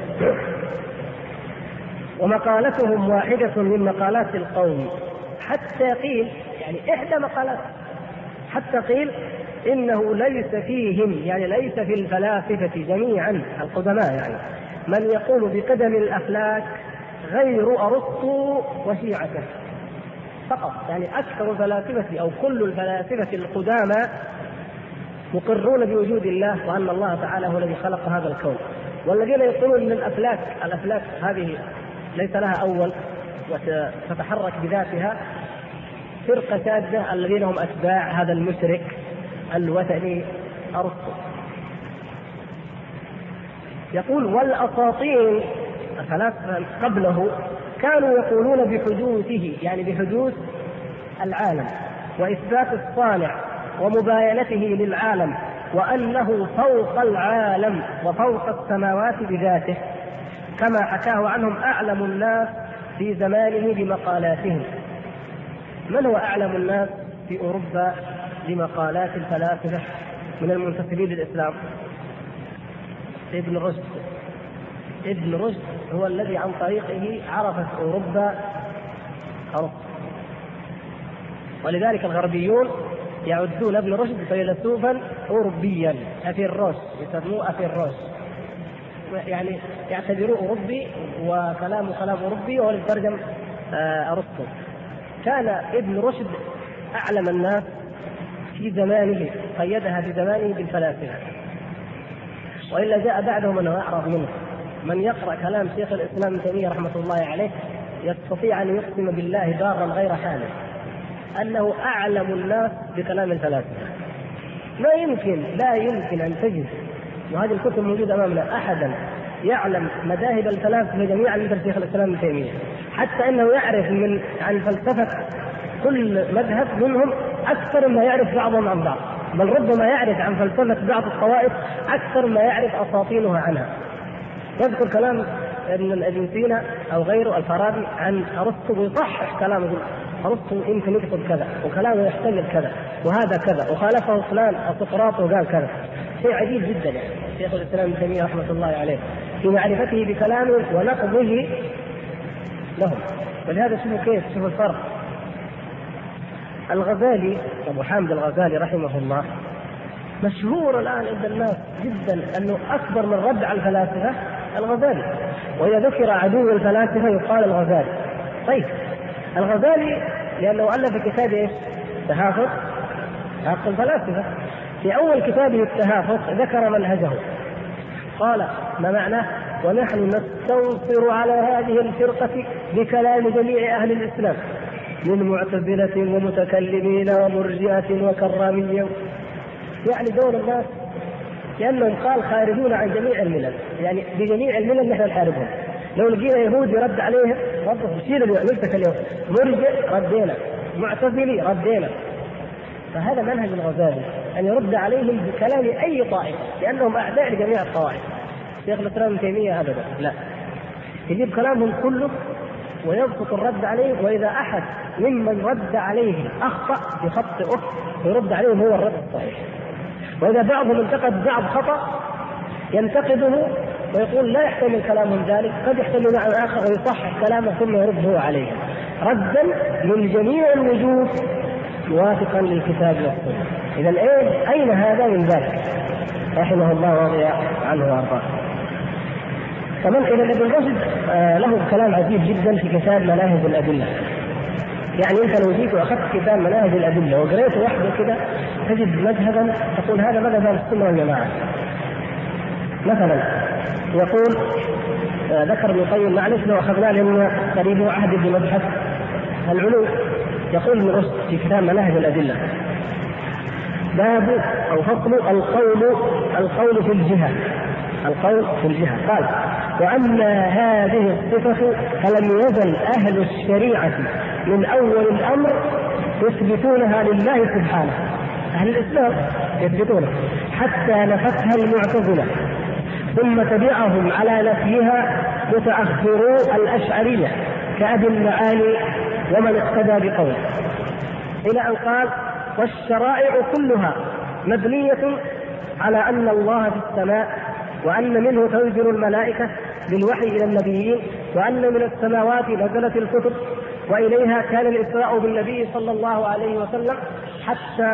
ومقالتهم واحدة من مقالات القوم، حتى قيل يعني إحدى مقالات، حتى قيل إنه ليس فيهم، يعني ليس في الفلاسفة جميعا القدماء، يعني من يقول بقدم الأفلاك غير أرسطو وشيعته فقط. يعني أكثر الفلاسفة أو كل الفلاسفة القدامى مقرون بوجود الله وأن الله تعالى هو الذي خلق هذا الكون. والذين يقولون أن الأفلاك هذه ليس لها أول وتتحرك بذاتها فرقة شاذة الذين هم أتباع هذا المشرك الوثني أرسطو. يقول والأساطين الفلاسفة قبله كانوا يقولون بحدوثه، يعني بحدوث العالم وإثبات الصانع ومباينته للعالم، وأنه فوق العالم وفوق السماوات بذاته، كما حكاه عنهم أعلم الناس في زمانه بمقالاتهم. من هو أعلم الناس في أوروبا بمقالات الفلاسفة من المنتسبين للإسلام؟ ابن رشد. ابن رشد هو الذي عن طريقه عرفت أوروبا أرسطو، ولذلك الغربيون يعدون ابن رشد فيلسوفا أوروبيا، أفيروس، يسموه أفيروس، يعني يعتبروه أوروبي وكلامه كلام أوروبي وهو يترجم أرسطو. كان ابن رشد أعلم الناس في زمانه، قيدها في زمانه بالفلاسفة، وإلا جاء بعده من أعرض منه. من يقرأ كلام شيخ الإسلام ابن تيمية رحمة الله عليه يستطيع أن يقسم بالله دارا غير حالف أنه أعلم الناس بكلام الفلاسفة. لا يمكن أن تجد، وهذه الكتب موجودة أمامنا، أحدا يعلم مذاهب الفلاسفة جميعا مثل شيخ الإسلام ابن تيمية، حتى أنه يعرف عن فلسفة كل مذهب منهم أكثر ما يعرف بعضهم عن بعض، بل ربما يعرف عن فلسفة بعض الطوائف أكثر ما يعرف أساطينها عنها. يذكر كلام ابن سينا أو غيره الفارابي عن أرسطو ويصحح كلامه، أرسطو يمكن يقصد كذا وكلامه يحتمل كذا وهذا كذا وخالفه فلان سقراط وقال كذا. شيء عجيب جدا يعني شيخ الإسلام ابن تيمية رحمة الله عليه في معرفته بكلامه ونقضه لهم. ولهذا شوفوا الفرق. الغزالي أبو حامد الغزالي رحمه الله مشهور الآن عند الناس جدا أنه أكبر من رد على الفلاسفة الغزالي، وإذا ذكر عدو الفلاسفة يقال الغزالي. طيب الغزالي لأنه ألف كتابه تهافت حق الفلاسفة، في أول كتابه التهافت ذكر منهجه، قال ما معناه؟ ونحن نستنصر على هذه الفرقة بكلام جميع أهل الإسلام من معتزلة ومتكلمين ومرجئة وكرامية، يعني دور الناس لأنهم قال خارجون عن جميع الملل، يعني بجميع الملل نحن نحاربهم. لو لقينا يهودي رد عليهم شيل نمسك اليوم، مرجئ ردينا، معتزلي ردينا. فهذا منهج الغزالي أن يرد عليهم بكلام أي طائفة لأنهم أعداء لجميع الطوائف. شيخ الإسلام ابن تيمية أبدا لا، يجيب كلامهم كله ويبسط الرد عليه، وإذا أحد ممن رد عليه أخطأ بخطئه يرد عليهم هو الرد الصحيح. وإذا بعضهم انتقد بعض خطأ ينتقده ويقول لا يحتمل كلامهم ذلك، قد يحتمل معنى آخر ويصحح كلامه ثم يرد هو عليه ردا من جميع الوجوه موافقا للكتاب والسنة. إذا أين هذا من ذلك؟ رحمه الله ورضي عنه وارضاه. كمان إذا ابن رشد له كلام عجيب جدا في كتاب مناهج الأدلة. يعني أنت لو جيت وأخذت كتاب مناهج الأدلة وقريته وحده كده تجد مذهبا تقول هذا مذهب أهل السنة والجماعة. مثلا يقول ذكر ابن القيم، معلش لو أخذناه لأنه قريب عهد بمبحث العلوم، يقول ابن رشد في كتاب مناهج الأدلة باب أو فصل القول في الجهة. القول في الجهة قال: وأما هذه الصفة فلم يزل أهل الشريعة من أول الأمر يثبتونها لله سبحانه، أهل الإسلام يثبتونها حتى نفتها المعتزلة، ثم تبعهم على نفيها متأخرو الأشعرية كأبي المعالي ومن اقتدى بقوله، إلى أن قال: والشرائع كلها مبنية على أن الله في السماء، وأن منه تنزل الملائكة بالوحي إلى النبيين، وأن من السماوات نزلت الكتب، وإليها كان الإسراء بالنبي صلى الله عليه وسلم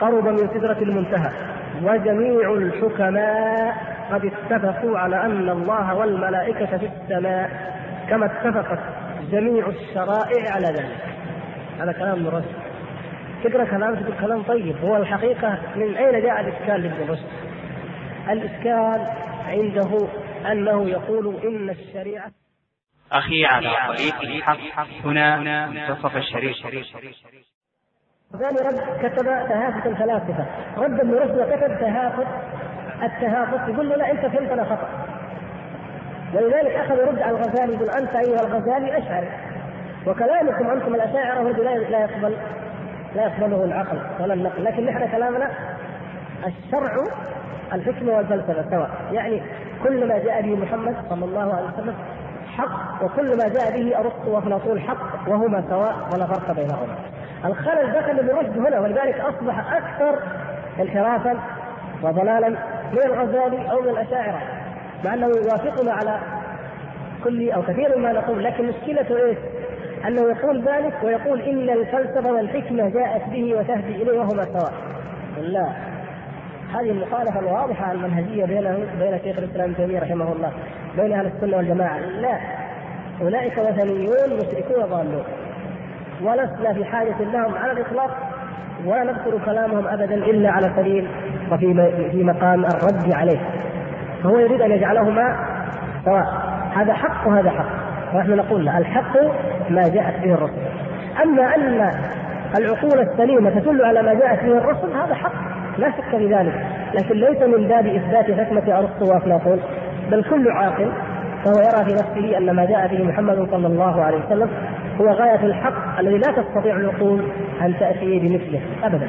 قرب من سدرة المنتهى، وجميع الحكماء قد اتفقوا على أن الله والملائكة في السماء، كما اتفقت جميع الشرائع على ذلك. هذا كلام ابن رشد. فكرة كلام طيب. هو الحقيقة من أين جاء الإشكال لابن رشد؟ الإشكال عنده أنه يقول إن الشريعة أخي على طريق الحق هنا منتصف الشريف. ثاني رد كتب تهافت الفلاسفة، رد ابن رشد وكتب التهافت، يقول له لا أنت فهمتنا خطأ. ولذلك أخذ يرد على الغزالي يقول أنت أيها الغزالي أشعري، وكلامكم أنتم الأشاعرة هو لا يقبله العقل ولا النقل، لكن نحن كلامنا الشرع الحكمة والفلسفة سواء، يعني كل ما جاء به محمد صلى الله عليه وسلم حق، وكل ما جاء به أرسطو وأفلاطون حق، وهما سواء ولا فرق بينهما. الخلل دخل ابن رشد هنا، ولذلك أصبح أكثر انحرافا وضلالا من الغزالي أو من الأشاعرة، مع أنه يوافقنا على كل أو كثير ما نقول، لكن مشكلته إيه؟ أنه يقول ذلك ويقول إن الفلسفة والحكمة جاءت به وتهدي إليه وهما سواء. لا، هذه المخالفة الواضحة المنهجية بين شيخ الإسلام ابن تيمية رحمه الله بين أهل السنة والجماعة. لا، أولئك وثنيون مشركون ضالون، ولسنا في حاجة لهم على الإطلاق، ولا نذكر كلامهم أبدا إلا على سبيل وفي مقام الرد عليه. فهو يريد أن يجعلهما سواء، هذا حق وهذا حق، ونحن نقول لا، الحق ما جاءت به الرسل. أما أن العقول السليمة تدل على ما جاءت به الرسل هذا حق لا شك في ذلك، لكن ليس من باب إثبات حكمة أرسطو وأفلاطون، بل كل عاقل فهو يرى في نفسه أن ما جاء به محمد صلى الله عليه وسلم هو غاية الحق الذي لا تستطيع العقول أن تأتي بمثله أبدا.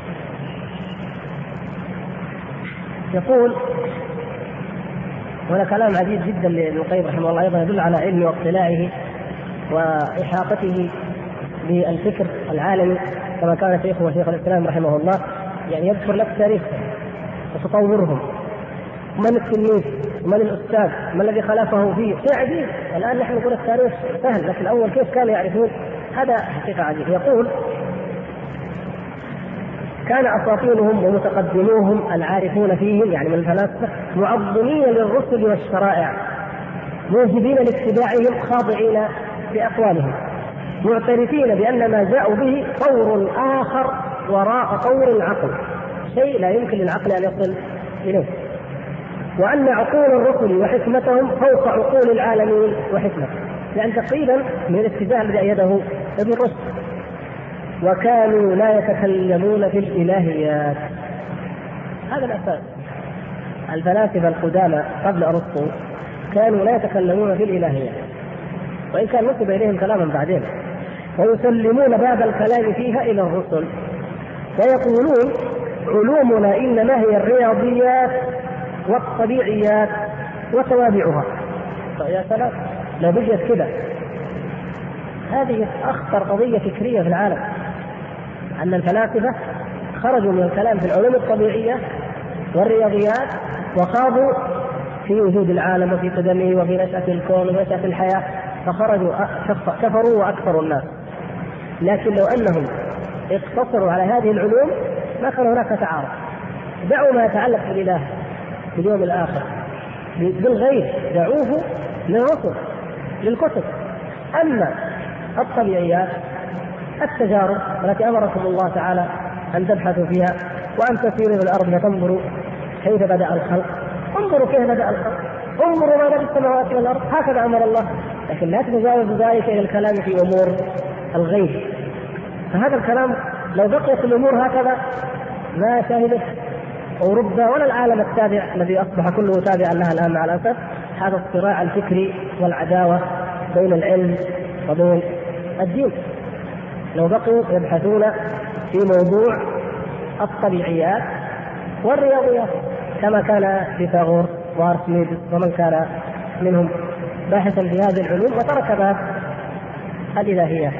يقول، وهذا كلام عجيب جدا لابن القيم رحمه الله، أيضا يدل على علمه واطلاعه وإحاطته بالفكر العالمي كما كان شيخه وشيخ الإسلام رحمه الله، يعني يذكر لك تاريخ وتطورهم، من التلميذ ومن الأستاذ ما الذي خلفه فيه، شيء عجيب. الآن نحن نقول التاريخ سهل، لكن الأول كيف كانوا يعرفون؟ هذا حقيقة عجيب. يقول كان أساطينهم ومتقدموهم العارفون فيهم يعني من الفلاسفة معظمين للرسل والشرائع، موجبين لاتباعهم، خاضعين بأقوالهم، معترفين بأن ما جاءوا به طور آخر وراء طور العقل، شيء لا يمكن للعقل أن يصل إليه، وأن عقول الرسل وحكمتهم فوق عقول العالمين وحكمة، لأن تقريبا من الاتجاه الذي أيده ابن رشد. وكانوا لا يتكلمون في الإلهيات، هذا الأساس. الفلاسفة القدامى قبل أرسطو كانوا لا يتكلمون في الإلهيات، وإن كان نسب إليهم كلاما بعدين، ويسلمون باب الكلام فيها إلى الرسل، ويقولون علومنا إنما هي الرياضيات والطبيعيات وتوابعها. يا سلام، لو بقيت كده هذه أخطر قضية فكرية في العالم، أن الفلاسفة خرجوا من الكلام في العلوم الطبيعية والرياضيات وخاضوا في وجود العالم وفي قدمه وفي نشأة الكون ونشأة الحياة، فخرجوا كفروا وأكثروا الناس. لكن لو أنهم اقتصروا على هذه العلوم ما كان هناك تعارض. دعوا ما يتعلق بالإله باليوم الآخر بالغيب، دعوه للرسل للكتب. أما الطبيعيات التجارب التي أمركم الله تعالى أن تبحثوا فيها وأن تسيروا في الأرض فتنظروا كيف بدأ الخلق، انظروا كيف بدأ الخلق، انظروا ماذا في السماوات والأرض، هكذا أمر الله. لكن لا تتجاوزوا ذلك إلى الكلام في أمور الغيب. فهذا الكلام لو بقيت الأمور هكذا ما شاهدت أوروبا ولا العالم التابع الذي أصبح كله تابعا لها الآن مع الأسف، هذا الصراع الفكري والعداوة بين العلم وبين الدين. لو بقوا يبحثون في موضوع الطبيعيات والرياضيات كما كان فيثاغورس وأرشميدس ومن كان منهم باحثا في هذه العلوم، وترك باب الإلهيات.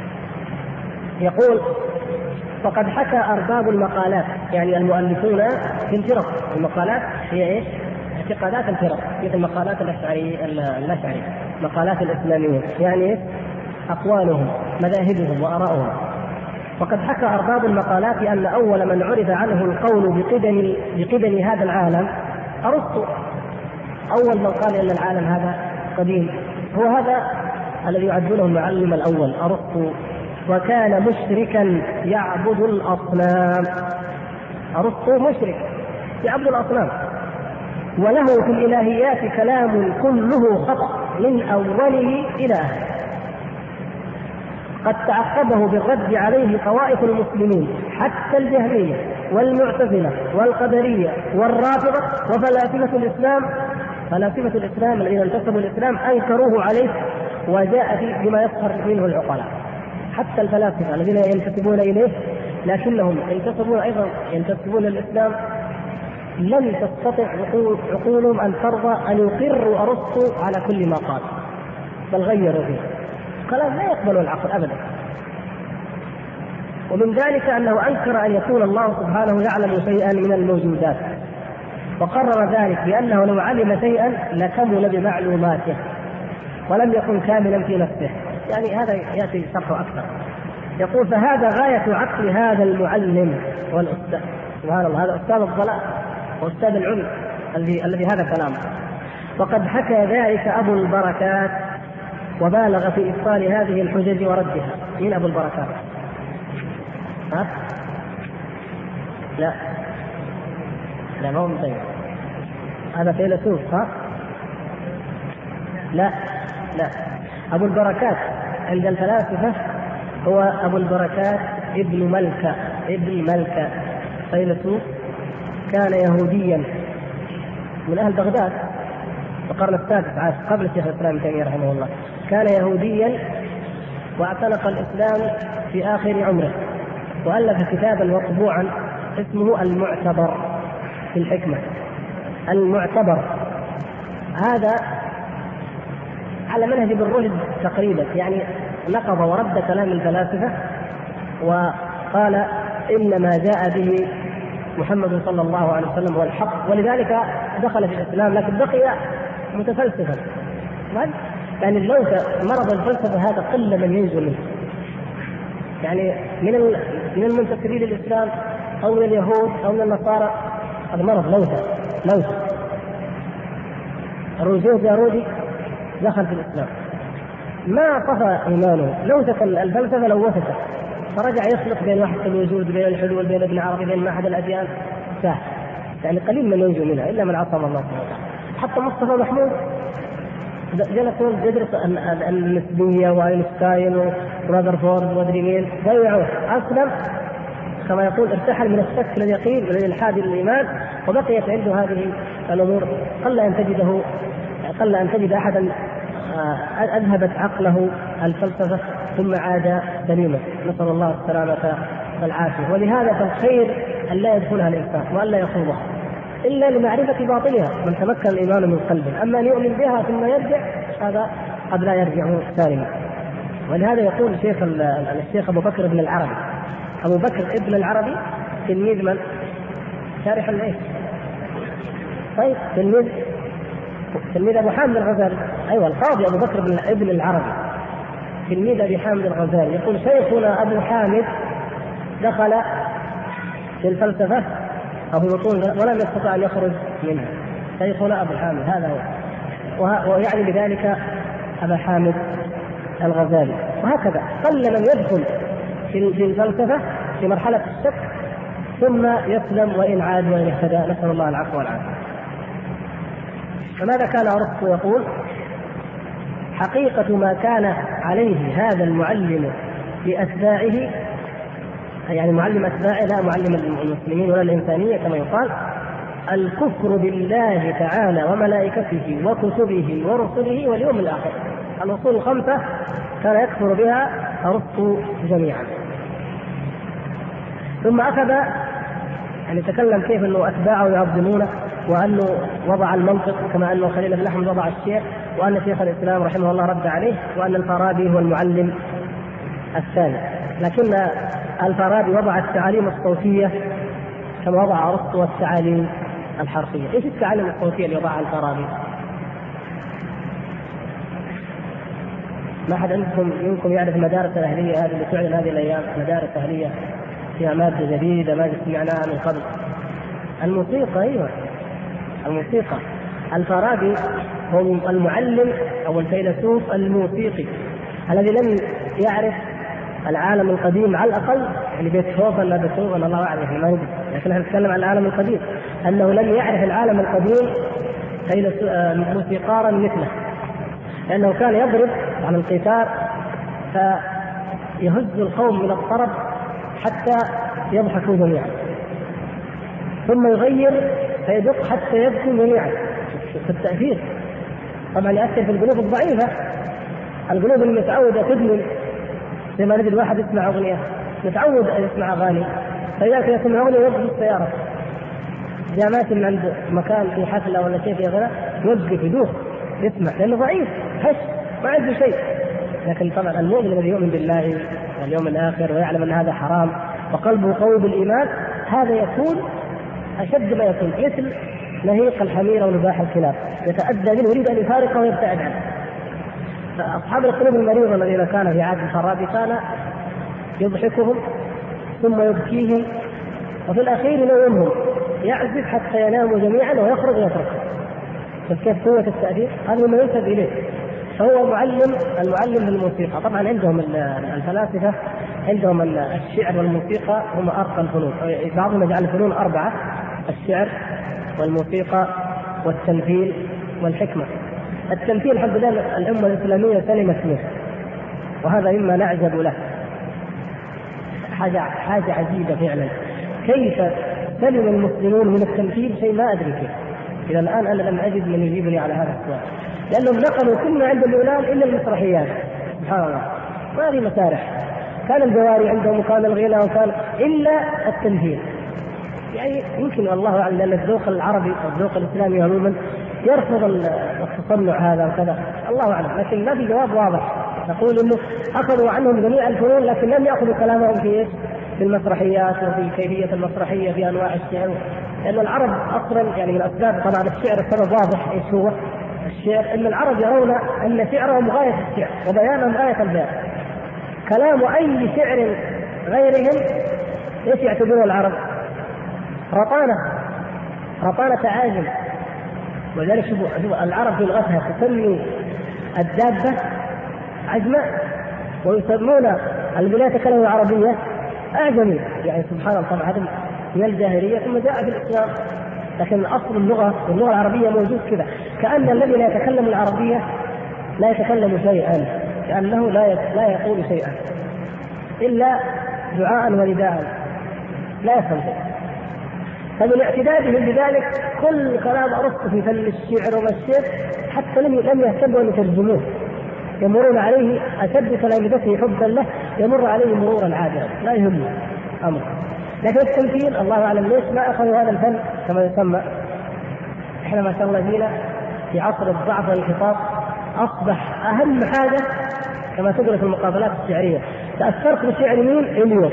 يقول فقد حكى أرباب المقالات، يعني المؤلفون في الفرق، المقالات هي إيه؟ اعتقادات الفرق، مثل مقالات الأشعري، مقالات الإسلاميين، يعني أقوالهم مذاهبهم وآراءهم. وقد حكى أرباب المقالات أن أول من عرف عنه القول بقدم هذا العالم أرسطو. أول من قال إن العالم هذا قديم هو هذا الذي يعدونه المعلم الأول أرسطو، وكان مشركا يعبد الأصنام. أرسطو مشرك يعبد الأصنام، وله في الإلهيات كلام كله خطأ من أوله إلى آخره. قد تعقبه بالرد عليه طوائف المسلمين حتى الجهمية والمعتزلة والقدرية والرافضة وفلاسفة الإسلام. فلاسفة الإسلام الذين انتسبوا الإسلام أنكروه عليه، وجاء بما يسخر منه العقلاء. حتى الفلاسفة الذين ينتسبون إليه لكنهم ينتسبون الإسلام لم تستطع عقولهم أن ترضى أن يقروا أرسطو على كل ما قال، بل غيروا فيه كلام لا يقبل العقل أبدا. ومن ذلك أنه أنكر أن يكون الله سبحانه يعلم شيئا من الموجودات، وقرر ذلك بأنه لو علم شيئا لكمل بمعلوماته ولم يكن كاملا في نفسه. يعني هذا يأتي شرحه أكثر. يقول فهذا غاية عقل هذا المعلم والأستاذ. سبحان الله، هذا أستاذ الضلال وأستاذ العلم الذي هذا كلامه. وقد حكى ذلك أبو البركات وبالغ في إبطال هذه الحجج وردها. مين أبو البركات؟ ها؟ لا ما هو مطيب، هذا فيلسوف. ها؟ لا أبو البركات عند الفلاسفة هو أبو البركات ابن ملكة فيلسوف كان يهوديا من أهل بغداد في القرن السادس عشر قبل الشيخ الإسلام ابن تيمية رحمه الله. كان يهوديا واعتنق الإسلام في آخر عمره، وألف كتابا مطبوعا اسمه المعتبر في الحكمة. المعتبر هذا على منهج ابن رشد تقريبا، يعني نقض ورد كلام الفلاسفة وقال إنما جاء به محمد صلى الله عليه وسلم هو الحق، ولذلك دخل في الإسلام، لكن بقي متفلسفا. يعني لو مرض الفلسفة هذا قل من ينجو منه، يعني من المنتسبين للإسلام أو من اليهود أو من النصارى، هذا مرض لوثة. الرودي دخل في الإسلام ما طفى إيمانه، لوثة الفلسفة لوثته، فرجع يخلط بين وحدة الوجود بين الحلول بين ابن عربي بين أحد الأديان سهل. يعني قليل من ينجو منها إلا من عصم الله سبحانه وتعالى. حتى مصطفى محمود جلسوا يدرس النسبية وأينشتاين ورذرفورد ومدري مين، ضيعوه أسلم كما يقول، ارتحل من الشك لليقين وللإلحاد للإيمان، وبقيت عنده هذه الأمور. قل أن تجد أحدا أذهبت عقله الفلسفة ثم عاد سليما، نسأل الله السلامة والعافية. ولهذا فالخير أن لا يدخلها الإنسان وأن لا يخوضها إلا لمعرفة باطلها، من تمكن الإيمان من قلبه. أما أن يؤمن بها ثم يرجع هذا قد لا يرجع سالما. ولهذا يقول الشيخ أبو بكر ابن العربي، أبو بكر ابن العربي تلميذ من؟ شارح الإيه؟ طيب تلميذ أبو حامد الغزالي. أيوة القاضي أبو بكر ابن العربي تلميذ أبي حامد الغزالي. يقول شيخنا أبو حامد دخل في الفلسفة أو في بطون ولم يستطع أن يخرج منها. شيخنا أبو حامد هذا هو، ويعني بذلك أبا حامد الغزالي. وهكذا قل من يدخل في الفلسفة في مرحلة الشك ثم يسلم وإن عاد وإن اهتدى، نسأل الله العفو والعافية. فماذا كان أرسطو يقول؟ حقيقة ما كان عليه هذا المعلم لأتباعه، يعني معلم أتباعه لا معلم المسلمين ولا الإنسانية كما يقال، الكفر بالله تعالى وملائكته وكتبه ورسله واليوم الآخر. الأصول الخمسة كان يكفر بها أرسطو جميعا. ثم أخذ يعني تكلم كيف أنه أتباعه يعظمونه، وأنه وضع المنطق كما أنه خليل بن أحمد وضع الشيخ، وأن شيخ الإسلام رحمه الله رد عليه، وأن الفارابي هو المعلم الثاني. لكن الفارابي وضع التعاليم الصوتية كما وضع أرسطو التعاليم الحرفية. إيش التعاليم الصوتية اللي وضعها الفارابي؟ ما حد منكم يعرف مدارس الأهلية هذه اللي تعلن هذه الأيام، مدارس أهلية فيها مادة جديدة ما سمعناها من قبل، الموسيقى. أيوة الموسيقى. الفارابي هو المعلم أو الفيلسوف الموسيقي الذي لم يعرف العالم القديم على الأقل، يعني بيتهوفن لا بيتهوفن الله أعلم ما ندري، لكن نحن نتكلم عن العالم القديم، أنه لم يعرف العالم القديم موسيقارا مثله، لأنه كان يضرب على القيثار فيهز القوم من الطرب حتى يضحكوا جميعا، ثم يغير فيدق حتى يبكوا جميعا. في التأثير طبعا يأثر في القلوب الضعيفة، القلوب المتعودة تدمن، زي ما نجد واحد يسمع أغنية متعود أن يسمع أغاني، فإذا يسمع أغنية يوقف السيارة، إذا ماشي من عند مكان في حفلة ولا شيء في غيره يوقف يدوخ يسمع، لأنه ضعيف هش ما عنده شيء. لكن طبعا المؤمن الذي يؤمن بالله واليوم الآخر ويعلم أن هذا حرام وقلبه قوي بالإيمان، هذا يكون أشد ما يكون مثل نهيق الحمير ونباح الكلاب، يتأدى منه يريد أن يفارقه ويبتعد عنه. فأصحاب القلوب المريضة الذين كان في عهد الفارابي كان يضحكهم ثم يبكيهم، وفي الأخير ينومهم، يعزف حتى يناموا جميعا ويخرج ويتركهم. فكيف قوة التأثير؟ هذا ما ينسب إليه. فهو المعلم بالموسيقى. طبعا عندهم الفلاسفة عندهم الشعر والموسيقى هما أرقى الفنون، بعضهم يجعل الفنون 4: الشعر والموسيقى والتمثيل والحكمة. التمثيل الحمد لله الأمة الإسلامية سلمت منه، وهذا مما نعجب له، حاجة عجيبة فعلا. كيف سلم المسلمون من التمثيل؟ شيء ما أدري كيف إلى الآن أنا لم أجد من يجيبني على هذا السؤال، لأنهم نقلوا كل ما عند اليونان إلا المسرحيات. سبحان الله، ما في مسارح، كان الجواري عندهم وكان الغنى وكان إلا التمثيل. يعني يمكن الله أعلم لأن الذوق العربي أو الذوق الإسلامي عموما يرفض التصنع هذا وكذا، الله أعلم، لكن ما في جواب واضح. نقول إنه أخذوا عنهم جميع الفنون لكن لم يأخذوا كلامهم في المسرحيات وفي كيفية المسرحية في أنواع الشعر، لأن العرب أصلا يعني من الأسباب طبعا الشعر السبب واضح إيش هو الشعر، أن العرب يرون أن شعرهم غاية الشعر وبيانهم غاية البيان. كلام أي شعر غيرهم إيش يعتبرون العرب؟ رطانة عاجم. ولذلك شوفوا العرب في لغتها تسمي الدابة عجمة، ويسمون الذي يتكلم العربية أعجمي. يعني سبحان الله، طبعا هذا من الجاهلية ثم جاء في الإسلام، لكن أصل اللغة واللغة العربية موجود كذا، كأن الذي لا يتكلم العربية لا يتكلم شيئا، كأنه لا يقول شيئا إلا دعاء ونداء، لا يفهم شيء. فمن اعتدادهم بذلك كل كلام أرسطو في فن الشعر والشعر حتى لم يهتموا أن يترجموه، يمرون عليه أشد تلامذته حبا له، يمر عليه مرورا عادلا لا يهمه أمر. لكن التمثيل الله أعلم ليش ما أخذوا هذا الفن كما يسمى. إحنا ما شاء الله فينا في عصر الضعف والانحطاط أصبح أهم حاجة كما تقول في المقابلات الشعرية، تأثرت بشعر مين؟ إليوس.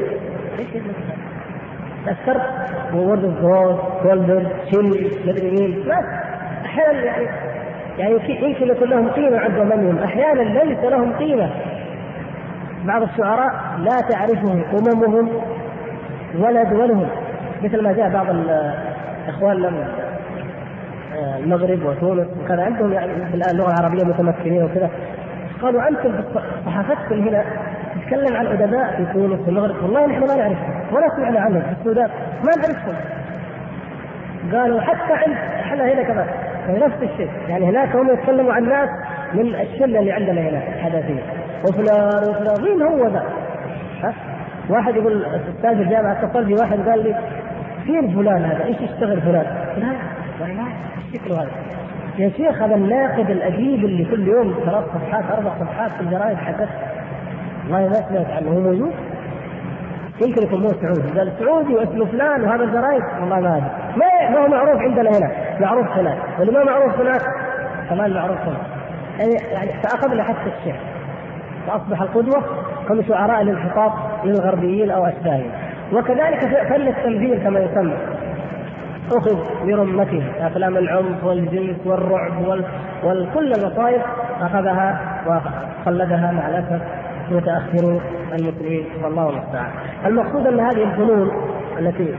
تأثرت بورد الزوج كولبرت شيل مدري مين، بس أحيانا يعني يمكن يكون لهم قيمة عند منهم، أحيانا ليس لهم قيمة. بعض الشعراء لا تعرفهم أممهم ولا دولهم، مثل ما جاء بعض الإخوان المغرب وتونس وكذا عندهم يعني الآن اللغة العربية متمكنين وكذا، قالوا أنتم صحافتكم هنا تتكلم عن أدباء في تونس والمغرب، والله نحن ما نعرفهم ولا سمعنا عنهم في السودان ما نعرفهم. قالوا حتى احنا هنا كمان نفس الشيء، يعني هناك هم يتكلموا عن ناس من الشلة اللي عندنا هنا حداثية وفلان مين هو ذا؟ واحد يقول استاذ الجامعة اتصل بي واحد قال لي فين فلان هذا؟ ايش يشتغل فلان؟ لا الشكل هذا يا شيخ، هذا الناقد الأديب اللي كل يوم 3 صفحات 4 صفحات في الجرائد حدث والله ما سمعت عنه، هو موجود؟ يمكن يكون مو سعودي، قال سعودي واسمه فلان وهذا الجرايد والله ما ادري، ما هو معروف عندنا هنا، معروف هناك، واللي ما معروف هناك كمان معروف هنا. يعني فأخذنا حتى الشعر فأصبح القدوة هم شعراء الانحطاط للغربيين أو أشباههم. وكذلك فن التمثيل كما يسمى أخذ برمته، أفلام العنف والجنس والرعب وكل المصائب أخذها وقلدها مع الأسف متأخرون المسلمين والله المستعان. المقصود أن هذه الفنون التي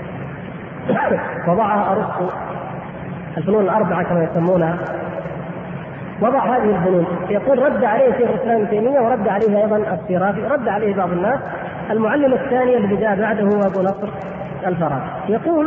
وضعها أرسطو، الفنون الأربعة كما يسمونها، وضع هذه الفنون. يقول رد عليه شيخ الإسلام ابن تيمية ورد عليه أيضا الشيرازي، رد عليه بعض الناس. المعلم الثاني الذي جاء بعده هو أبو نصر الفارابي. يقول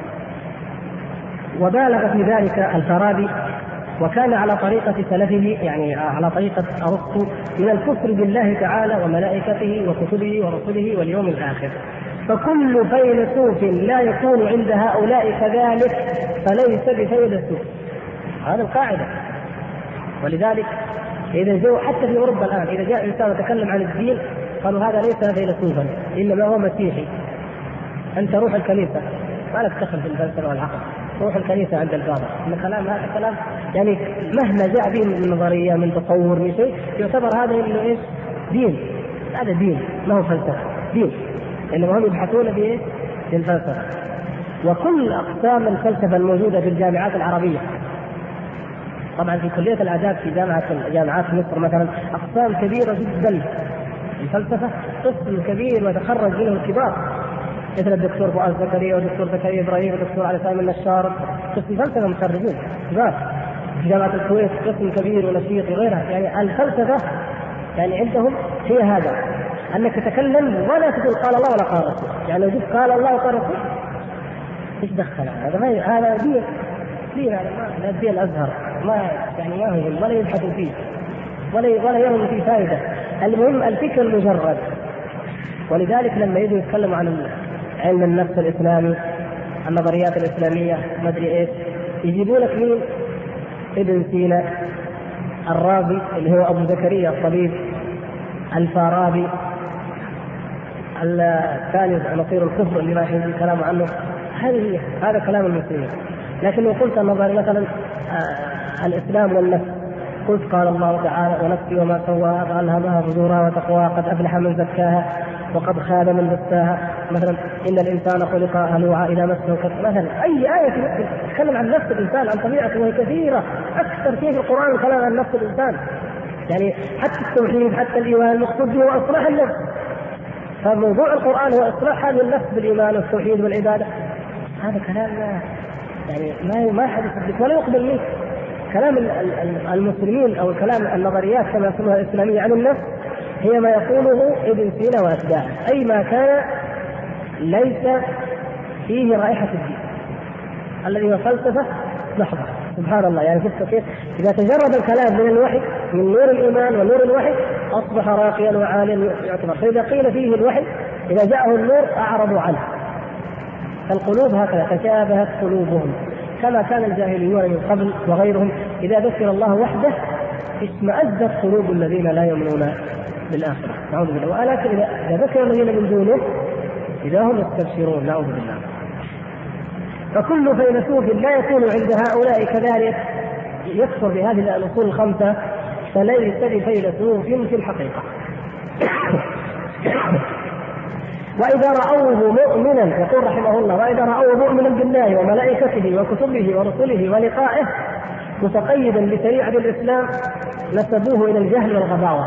وبالغ في ذلك الفارابي وكان على طريقة سلفه، يعني على طريقة أرسطو، من الكفر بالله تعالى وملائكته وكتبه ورسله واليوم الآخر. فكل فيلسوف لا يكون عند هؤلاء كذلك فليس بفيلسوف. هذا القاعدة. ولذلك إذا جو حتى في أوروبا الآن إذا جاء إنسان يتكلم عن الدين قالوا هذا ليس فيلسوفا إنما هو مسيحي. أنت روح الكنيسة، ما لك دخل في الفلسفة والعقل، روح الكنيسة عند البابا. إن كلام هذا كلام يعني مهما جاء به من نظرية من تطور من شيء يعتبر هذا إنه إيش؟ دين. هذا دين ما هو فلسفة، دين. إنما هم يبحثون في الفلسفة. وكل أقسام الفلسفة الموجودة في الجامعات العربية، طبعا في كلية الآداب في جامعات مصر مثلا أقسام كبيرة جدا الفلسفة، قسم كبير وتخرج منه الكبار مثل الدكتور فؤاد زكريا والدكتور زكريا إبراهيم والدكتور علي سامي النشار، قسم فلسفة متخرجين كبار. في جامعة الكويت قسم كبير ونشيط وغيرها. يعني الفلسفة يعني عندهم هي هذا، أنك تتكلم ولا تقول قال الله ولا قال رسول. يعني لو جبت قال الله وقال رسول ايش دخل هذا دين هذا الدين الأزهر ما يعني ما هو ولا يبحثوا فيه ولا يرون فيه فائدة. المهم الفكر المجرد. ولذلك لما يجوا يتكلموا عن علم النفس الإسلامي، النظريات الإسلامية ما أدري إيش، يجيبوا لك مين؟ ابن سينا، الرازي اللي هو أبو زكريا الطبيب، الفارابي، الثاني نصير الكفر اللي ما يحب الكلام عنه. هذا كلام المسلمين. لكن لو قلت النظر مثلا الإسلام والنفس، قلت قال الله تعالى ونفسي وما سواها فألهمها فجورها وتقواها قد أفلح من زكاها وقد خاب من دساها. مثلا إن الإنسان خلق هلوعا إذا مسه مثلا أي آية تتكلم عن نفس الإنسان عن طبيعته وهي كثيرة. أكثر شيء في القرآن الكلام عن نفس الإنسان، يعني حتى التوحيد حتى الإيمان المقصود به هو إصلاح النفس. فموضوع القرآن هو إصلاح هذه النفس بالإيمان والتوحيد والعبادة. هذا كلام يعني ما حدث بك ولا يقبل منك. كلام المسلمين أو كلام النظريات كما يسمونها الإسلامية عن النفس هي ما يقوله ابن سينا وأتباعه، أي ما كان ليس فيه رائحة الدين الذي هو فلسفة لحظة. سبحان الله، يعني شفت كيف إذا تجرد الكلام من الوحي من نور الإيمان ونور الوحي أصبح راقيا وعاليا يعتبر. فإذا قيل فيه الوحي إذا جاءه النور أعرضوا عنه. القلوب هكذا تشابهت قلوبهم كما كان الجاهليون من قبل وغيرهم إذا ذكر الله وحده اشمأزت قلوب الذين لا يؤمنون بالآخرة، نعوذ بالله. ولكن إذا ذكر الذين من دونه إذا هم يستبشرون، نعوذ بالله. فكل فيلسوف لا يكون عند هؤلاء كذلك يكفر بهذه الأصول الخمسة فليس بفيلسوف في الحقيقة. وإذا رأوه مؤمنا، يقول رحمه الله، وإذا رأوه مؤمنا بالله وملائكته وكتبه ورسله ولقائه متقيدا بشريعة الإسلام نسبوه إلى الجهل والغباوة.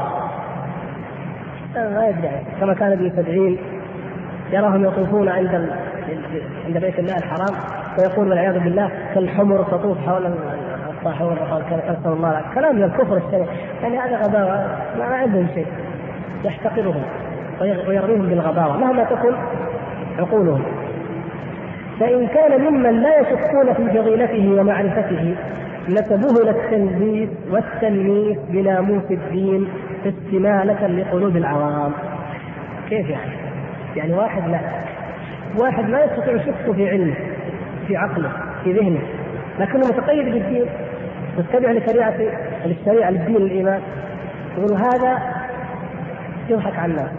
ما يدري كما كان ابن سبعين يراهم يطوفون عند بيت الله الحرام ويقول والعياذ بالله كالحمر تطوف حول الطاحون، نسأل الله العافية. كلام من الكفر الشريع، يعني هذا غباوة ما عندهم شيء، يحتقرهم ويرميهم بالغباوة مهما تكن عقولهم. فإن كان ممن لا يشكون في فضيلته ومعرفته نسبوه إلى التنزيل والتنميس بناموس الدين استمالة لقلوب العوام. كيف يعني واحد لا يستطيع شك في علمه في عقله في ذهنه لكنه متقيد بالدين متبع للشريعة للدين الإيمان، يقول هذا يضحك على الناس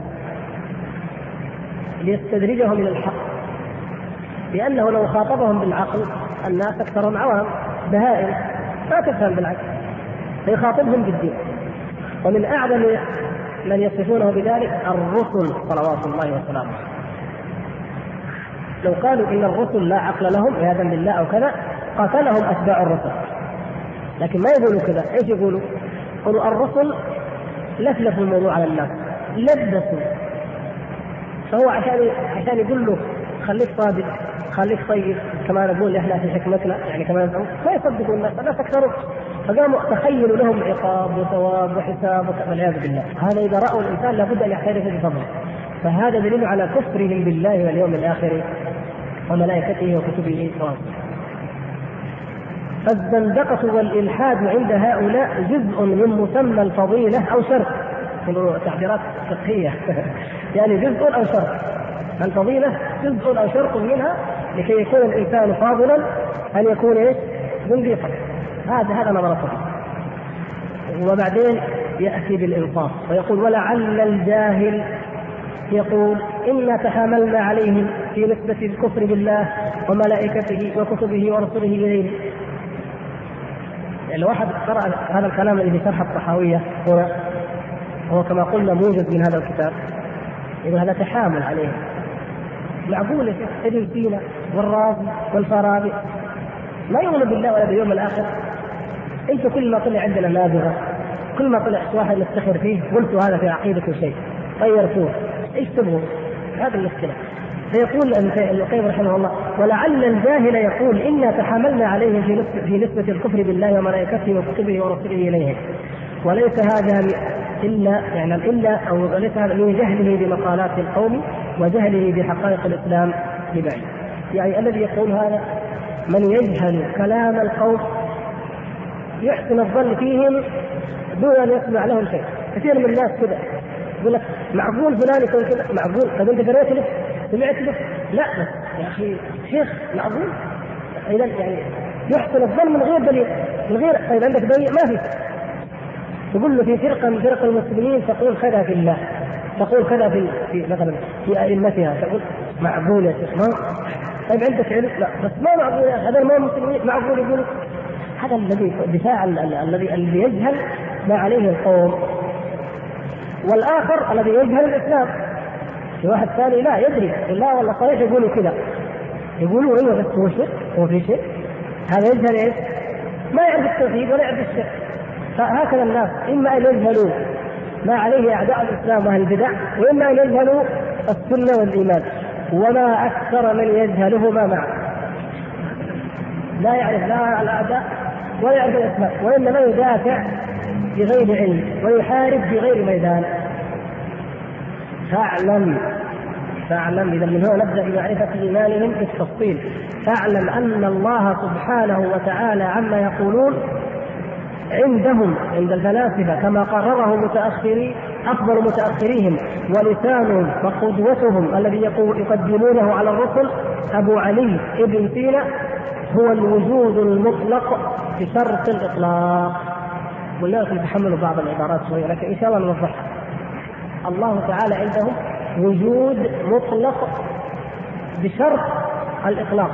ليستدرجهم إلى الحق، لأنه لو خاطبهم بالعقل الناس أكثرهم عوام بهائم ما تفهم بالعقل، فيخاطبهم بالدين. ومن أعظم من يصفونه بذلك الرسل صلوات الله وسلامه. لو قالوا إن الرسل لا عقل لهم عياذا بالله أو كذا قاتلهم أتباع الرسل، لكن ما يقولوا كذا. إيش يقولوا؟ قالوا الرسل لفلفوا الموضوع على الناس، لبسوا. فهو عشان يقول له خليك صادق، خليك طيب، كما نقول احنا في حكمتنا، يعني كما نقول ما يصدقوا الناس، الناس اكثروا. فقاموا تخيلوا لهم عقاب وثواب وحساب والعياذ بالله. هذا اذا راوا الانسان لابد ان يعترف بفضله. فهذا دليل على كفرهم بالله واليوم الاخر وملائكته وكتبه ورسله. فالزندقة والإلحاد عند هؤلاء جزء من مسمى الفضيلة أو شرط، تعبيرات فقهية يعني جزء أو شرط. الفضيلة جزء أو شرط منها، لكي يكون الإنسان فاضلا أن يكون زنديقا. هذا نظرته. وبعدين يأتي بالإنصاف ويقول ولعل الجاهل يقول إنا تحاملنا عليهم في نسبة الكفر بالله وملائكته وكتبه ورسله إليه. لو واحد قرأ هذا الكلام الذي في شرح الطحاوية هنا، هو كما قلنا موجز من هذا الكتاب، يقول هذا تحامل عليهم. معقول يا شيخ ابن سينا والرازي والفارابي ما يؤمن بالله ولا باليوم الآخر؟ انتم كل ما طلع عندنا نابغة، كل ما طلع واحد نفتخر فيه قلتوا هذا في عقيدة شيء طيرتوه، ايش تبغوا؟ هذه المشكلة. فيقول ابن القيم رحمه الله ولعل الجاهل يقول إنا تحاملنا عليهم في نسبة الكفر بالله وملائكته وكتبه ورسله إليه، وليس هذا وليس هذا من جهله بمقالات القوم وجهله بحقائق الإسلام ببعيد. يعني الذي يقول هذا من يجهل كلام القوم يحسن الظن فيهم دون أن يسمع لهم شيء. كثير من الناس كذا يقول لك معقول فلان يكون كذا، معقول طيب انت قريت له سمعت له؟ لا بس يا اخي شيخ معقول؟ اذا يعني يحسن الظن من غير دليل، من غير طيب عندك دليل ما في. تقول له في فرقه من فرق المسلمين تقول كذا في الله، تقول كذا في مثلا في ائمتها، تقول معقول يا شيخ؟ ما طيب عندك علم؟ لا بس ما معقول، هذا ما مسلمين معقول يقولوا. هذا الذي دفاع الذي يجهل ما عليه القوم. والآخر الذي يجهل الإسلام، في واحد ثاني لا يدري لا والله صحيح يقولوا كذا، يقولوا ايوه بس هو شرك، هو في شيء. هذا يجهل ايش؟ ما يعرف التوحيد ولا يعرف الشرك. فهكذا الناس اما ان يجهلوا ما عليه اعداء الاسلام واهل البدع، واما ان يجهلوا السنه والايمان، وما اكثر من يجهلهما معا. لا يعرف لا الاعداء ولا يعرف الاسلام، وانما يدافع بغير علم ويحارب بغير ميدان. فاعلم إذا من هنا نبدأ بمعرفة إيمانهم بالتفصيل. فاعلم أن الله سبحانه وتعالى عما يقولون عندهم عند الفلاسفة كما قرره أفضل متأخريهم ولسانهم وقدوتهم الذي يقدمونه على الرسل أبو علي ابن سينا هو الوجود المطلق بشرط الإطلاق. قلنا لكم تحملوا بعض العبارات شوية لكن إن شاء الله نوضحها. الله تعالى عندهم وجود مطلق بشرط الإطلاق،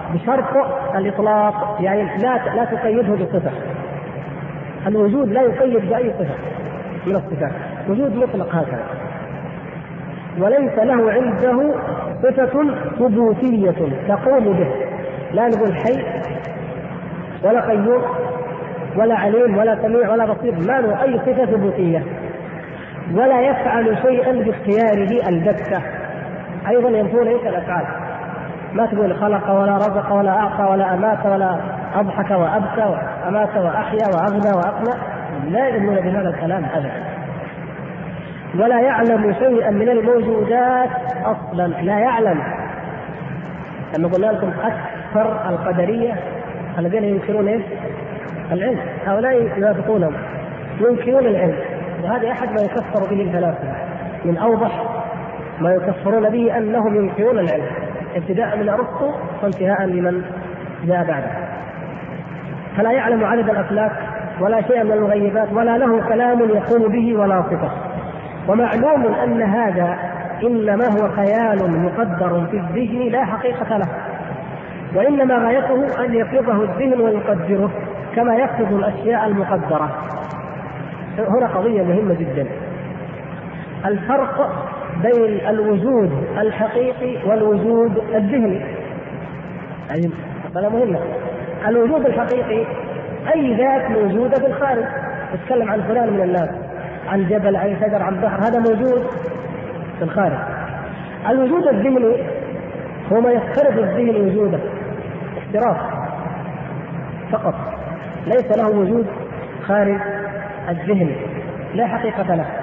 يعني لا تقيده بصفة. الوجود لا يقيد بأي صفة من الصفات، وجود مطلق هكذا. وليس له عنده صفة ثبوتية تقوم به، لا نقول حي ولا قيوم ولا عليم ولا سميع ولا بصير، ما له أي صفة ثبوتية. ولا يفعل شيئا باختياره البتة، أيضا ينفون ليس الأفعال. ما تقول خلق ولا رزق ولا أعطى ولا أمات ولا أضحك وأبكى وأمات وأحيا وأغنى وأقنى، لا يؤمنون بهذا الكلام أبدا. ولا يعلم شيئا من الموجودات أصلا، لا يعلم. لما قلنا لكم أكثر القدرية الذين ينكرون العلم، هؤلاء ينافقونهم ينكرون العلم، وهذا أحد ما يكفر به الفلاسفة. من أوضح ما يكفرون به أنهم ينكرون العلم، ابتداء من أرسطو وانتهاء لمن جاء بعده. فلا يعلم عدد الأفلاك ولا شيء من الغيبات، ولا له كلام يقوم به ولا صفة. ومعلوم أن هذا إنما هو خيال مقدر في الذهن لا حقيقة له، وإنما غايته أن يقبضه الذهن ويقدره كما يقبض الأشياء المقدرة. هنا قضية مهمة جدا، الفرق بين الوجود الحقيقي والوجود الذهني. يعني مسألة مهمة. الوجود الحقيقي أي ذات موجودة في الخارج، تتكلم عن فلان من الناس، عن جبل، عن شجر، عن بحر، هذا موجود في الخارج. الوجود الذهني هو ما يفترض الذهن وجوده، افتراض فقط، ليس له وجود خارج الذهن، لا حقيقة له.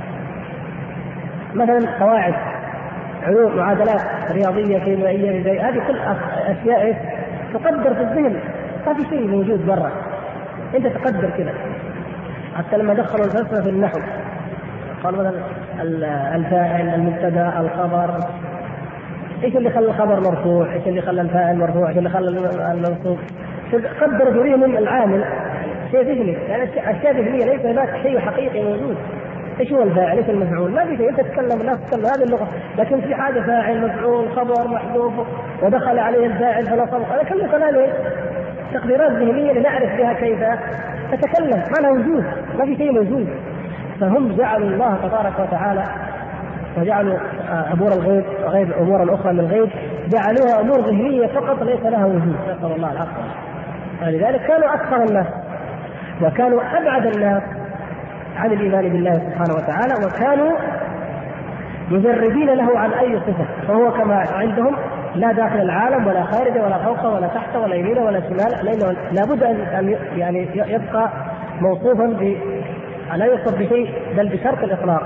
مثلا قواعد، علوم، معادلات رياضية، كيميائية، هذه كل أشياء تقدر في الذهن، ما في شيء موجود برا، أنت تقدر كذا. حتى لما دخلوا الفلسفة في النحو قالوا مثلا الفاعل، المبتدا، الخبر، ايش اللي خلى الخبر مرفوع، ايش اللي خلى الفاعل مرفوع، ايش اللي خلى المنصوب، قدروا فيهم العامل شيء ذهني، يعني اشياء ذهنيه، ليس هناك شيء حقيقي موجود. ايش هو الفاعل، ايش المفعول، ما في شيء، انت تتكلم الناس تتكلم هذه اللغه، لكن في حاجه فاعل مفعول خبر محذوف ودخل عليه الفاعل فنصب، هذا كله كلام تقديرات ذهنيه لنعرف بها كيف تتكلم، ما له وجود، ما في شيء موجود. فهم جعلوا الله تبارك وتعالى وجعلوا امور الغيب وغير امور اخرى من الغيب جعلوها امور ذهنيه فقط ليس لها وجود، نسال الله العافيه. ولذلك كانوا اكثر الناس وكانوا ابعد الناس عن الايمان بالله سبحانه وتعالى، وكانوا مجردين له عن اي صفه، فهو كما عندهم لا داخل العالم ولا خارجه ولا فوقه ولا تحته ولا يمين ولا شمال، لابد ان يعني يبقى موصوفا لا يوصف بشيء بل بشرط الاطلاق.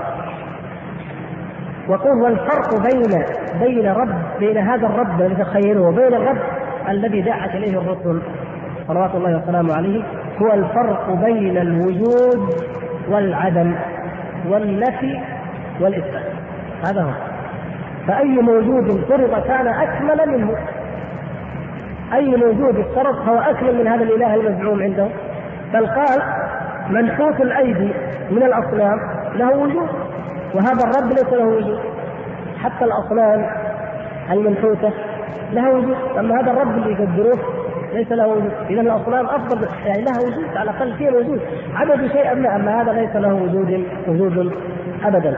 وقل والفرق بين هذا الرب الذي تخيره وبين الرب الذي دعت اليه الرسل صلوات الله وسلامه عليه هو الفرق بين الوجود والعدم والنفي والإثبات، هذا هو. فأي موجود فرض كان أكمل منه، أي موجود افترض هو أكمل من هذا الإله المزعوم عنده. بل قال منحوت الأيدي من الأصنام له وجود وهذا الرب ليس له وجود، حتى الأصنام المنحوتة لها وجود، أما هذا الرب اللي يقدروه ليس له وجود. إذا الأصنام أفضل، يعني لها وجود على الأقل فيها وجود، عبدوا شيئا ما، أما هذا ليس له وجود أبدا.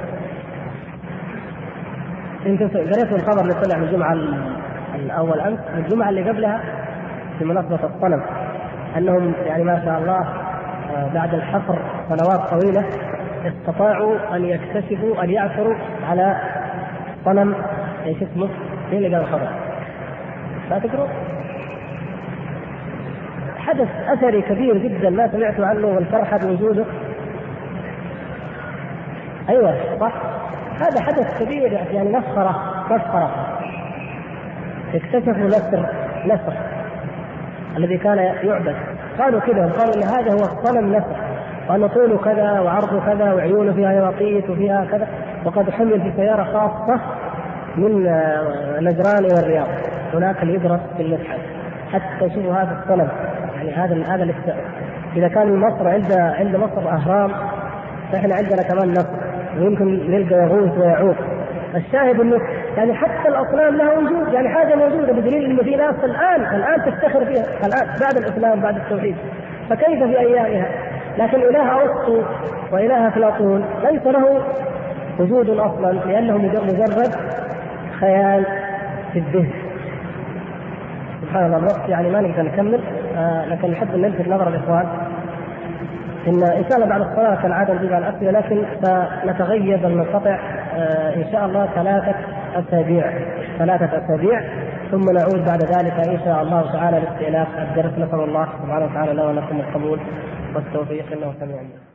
أنت قريت الخبر اللي طلع من الجمعة الأول أمس، الجمعة اللي قبلها في مناسبة الصنم، أنهم يعني ما شاء الله بعد الحفر سنوات طويلة استطاعوا أن يكتشفوا أن يعثروا على صنم ايش اسمه؟ مين اللي قال الخبر؟ لا تقرأ؟ حدث أثري كبير جدا ما سمعت عنه والفرحة بوجوده. أيوة صح، هذا حدث كبير، يعني مسخرة. اكتشفوا نسر الذي كان يعبد، قالوا كذا، قالوا ان هذا هو الصنم نسر، وأن طوله كذا وعرضه كذا وعيونه فيها يواقيت وفيها كذا، وقد حمل في سيارة خاصة من نجران إلى الرياض، هناك اللي يدرس في المتحف حتى يشوفوا هذا الصنم. يعني هذا إذا كان مصر عند مصر أهرام، فإحنا عندنا كمان نصر، ويمكن نلقى يغوث ويعوق. الشاهد انه يعني حتى الاصنام لها وجود، يعني حاجه موجوده، بدليل انه في ناس الان تفتخر فيها الان بعد الاسلام بعد التوحيد، فكيف في ايامها؟ لكن اله ارسطو واله افلاطون ليس له وجود اصلا، لانه مجرد خيال في الذهن. سبحان الله، الوقت يعني ما نقدر نكمل، لكن نحب ان نلفت نظر الاخوان ان شاء الله بعد الصلاه كالعاده نجيب على الاسئله، لكن سنتغيب المنقطع ان شاء الله 3 أسابيع ثم نعود بعد ذلك ان شاء الله تعالى لاستئناف الدرس. نسال الله سبحانه وتعالى لنا ولكم القبول والتوفيق، انه سميع.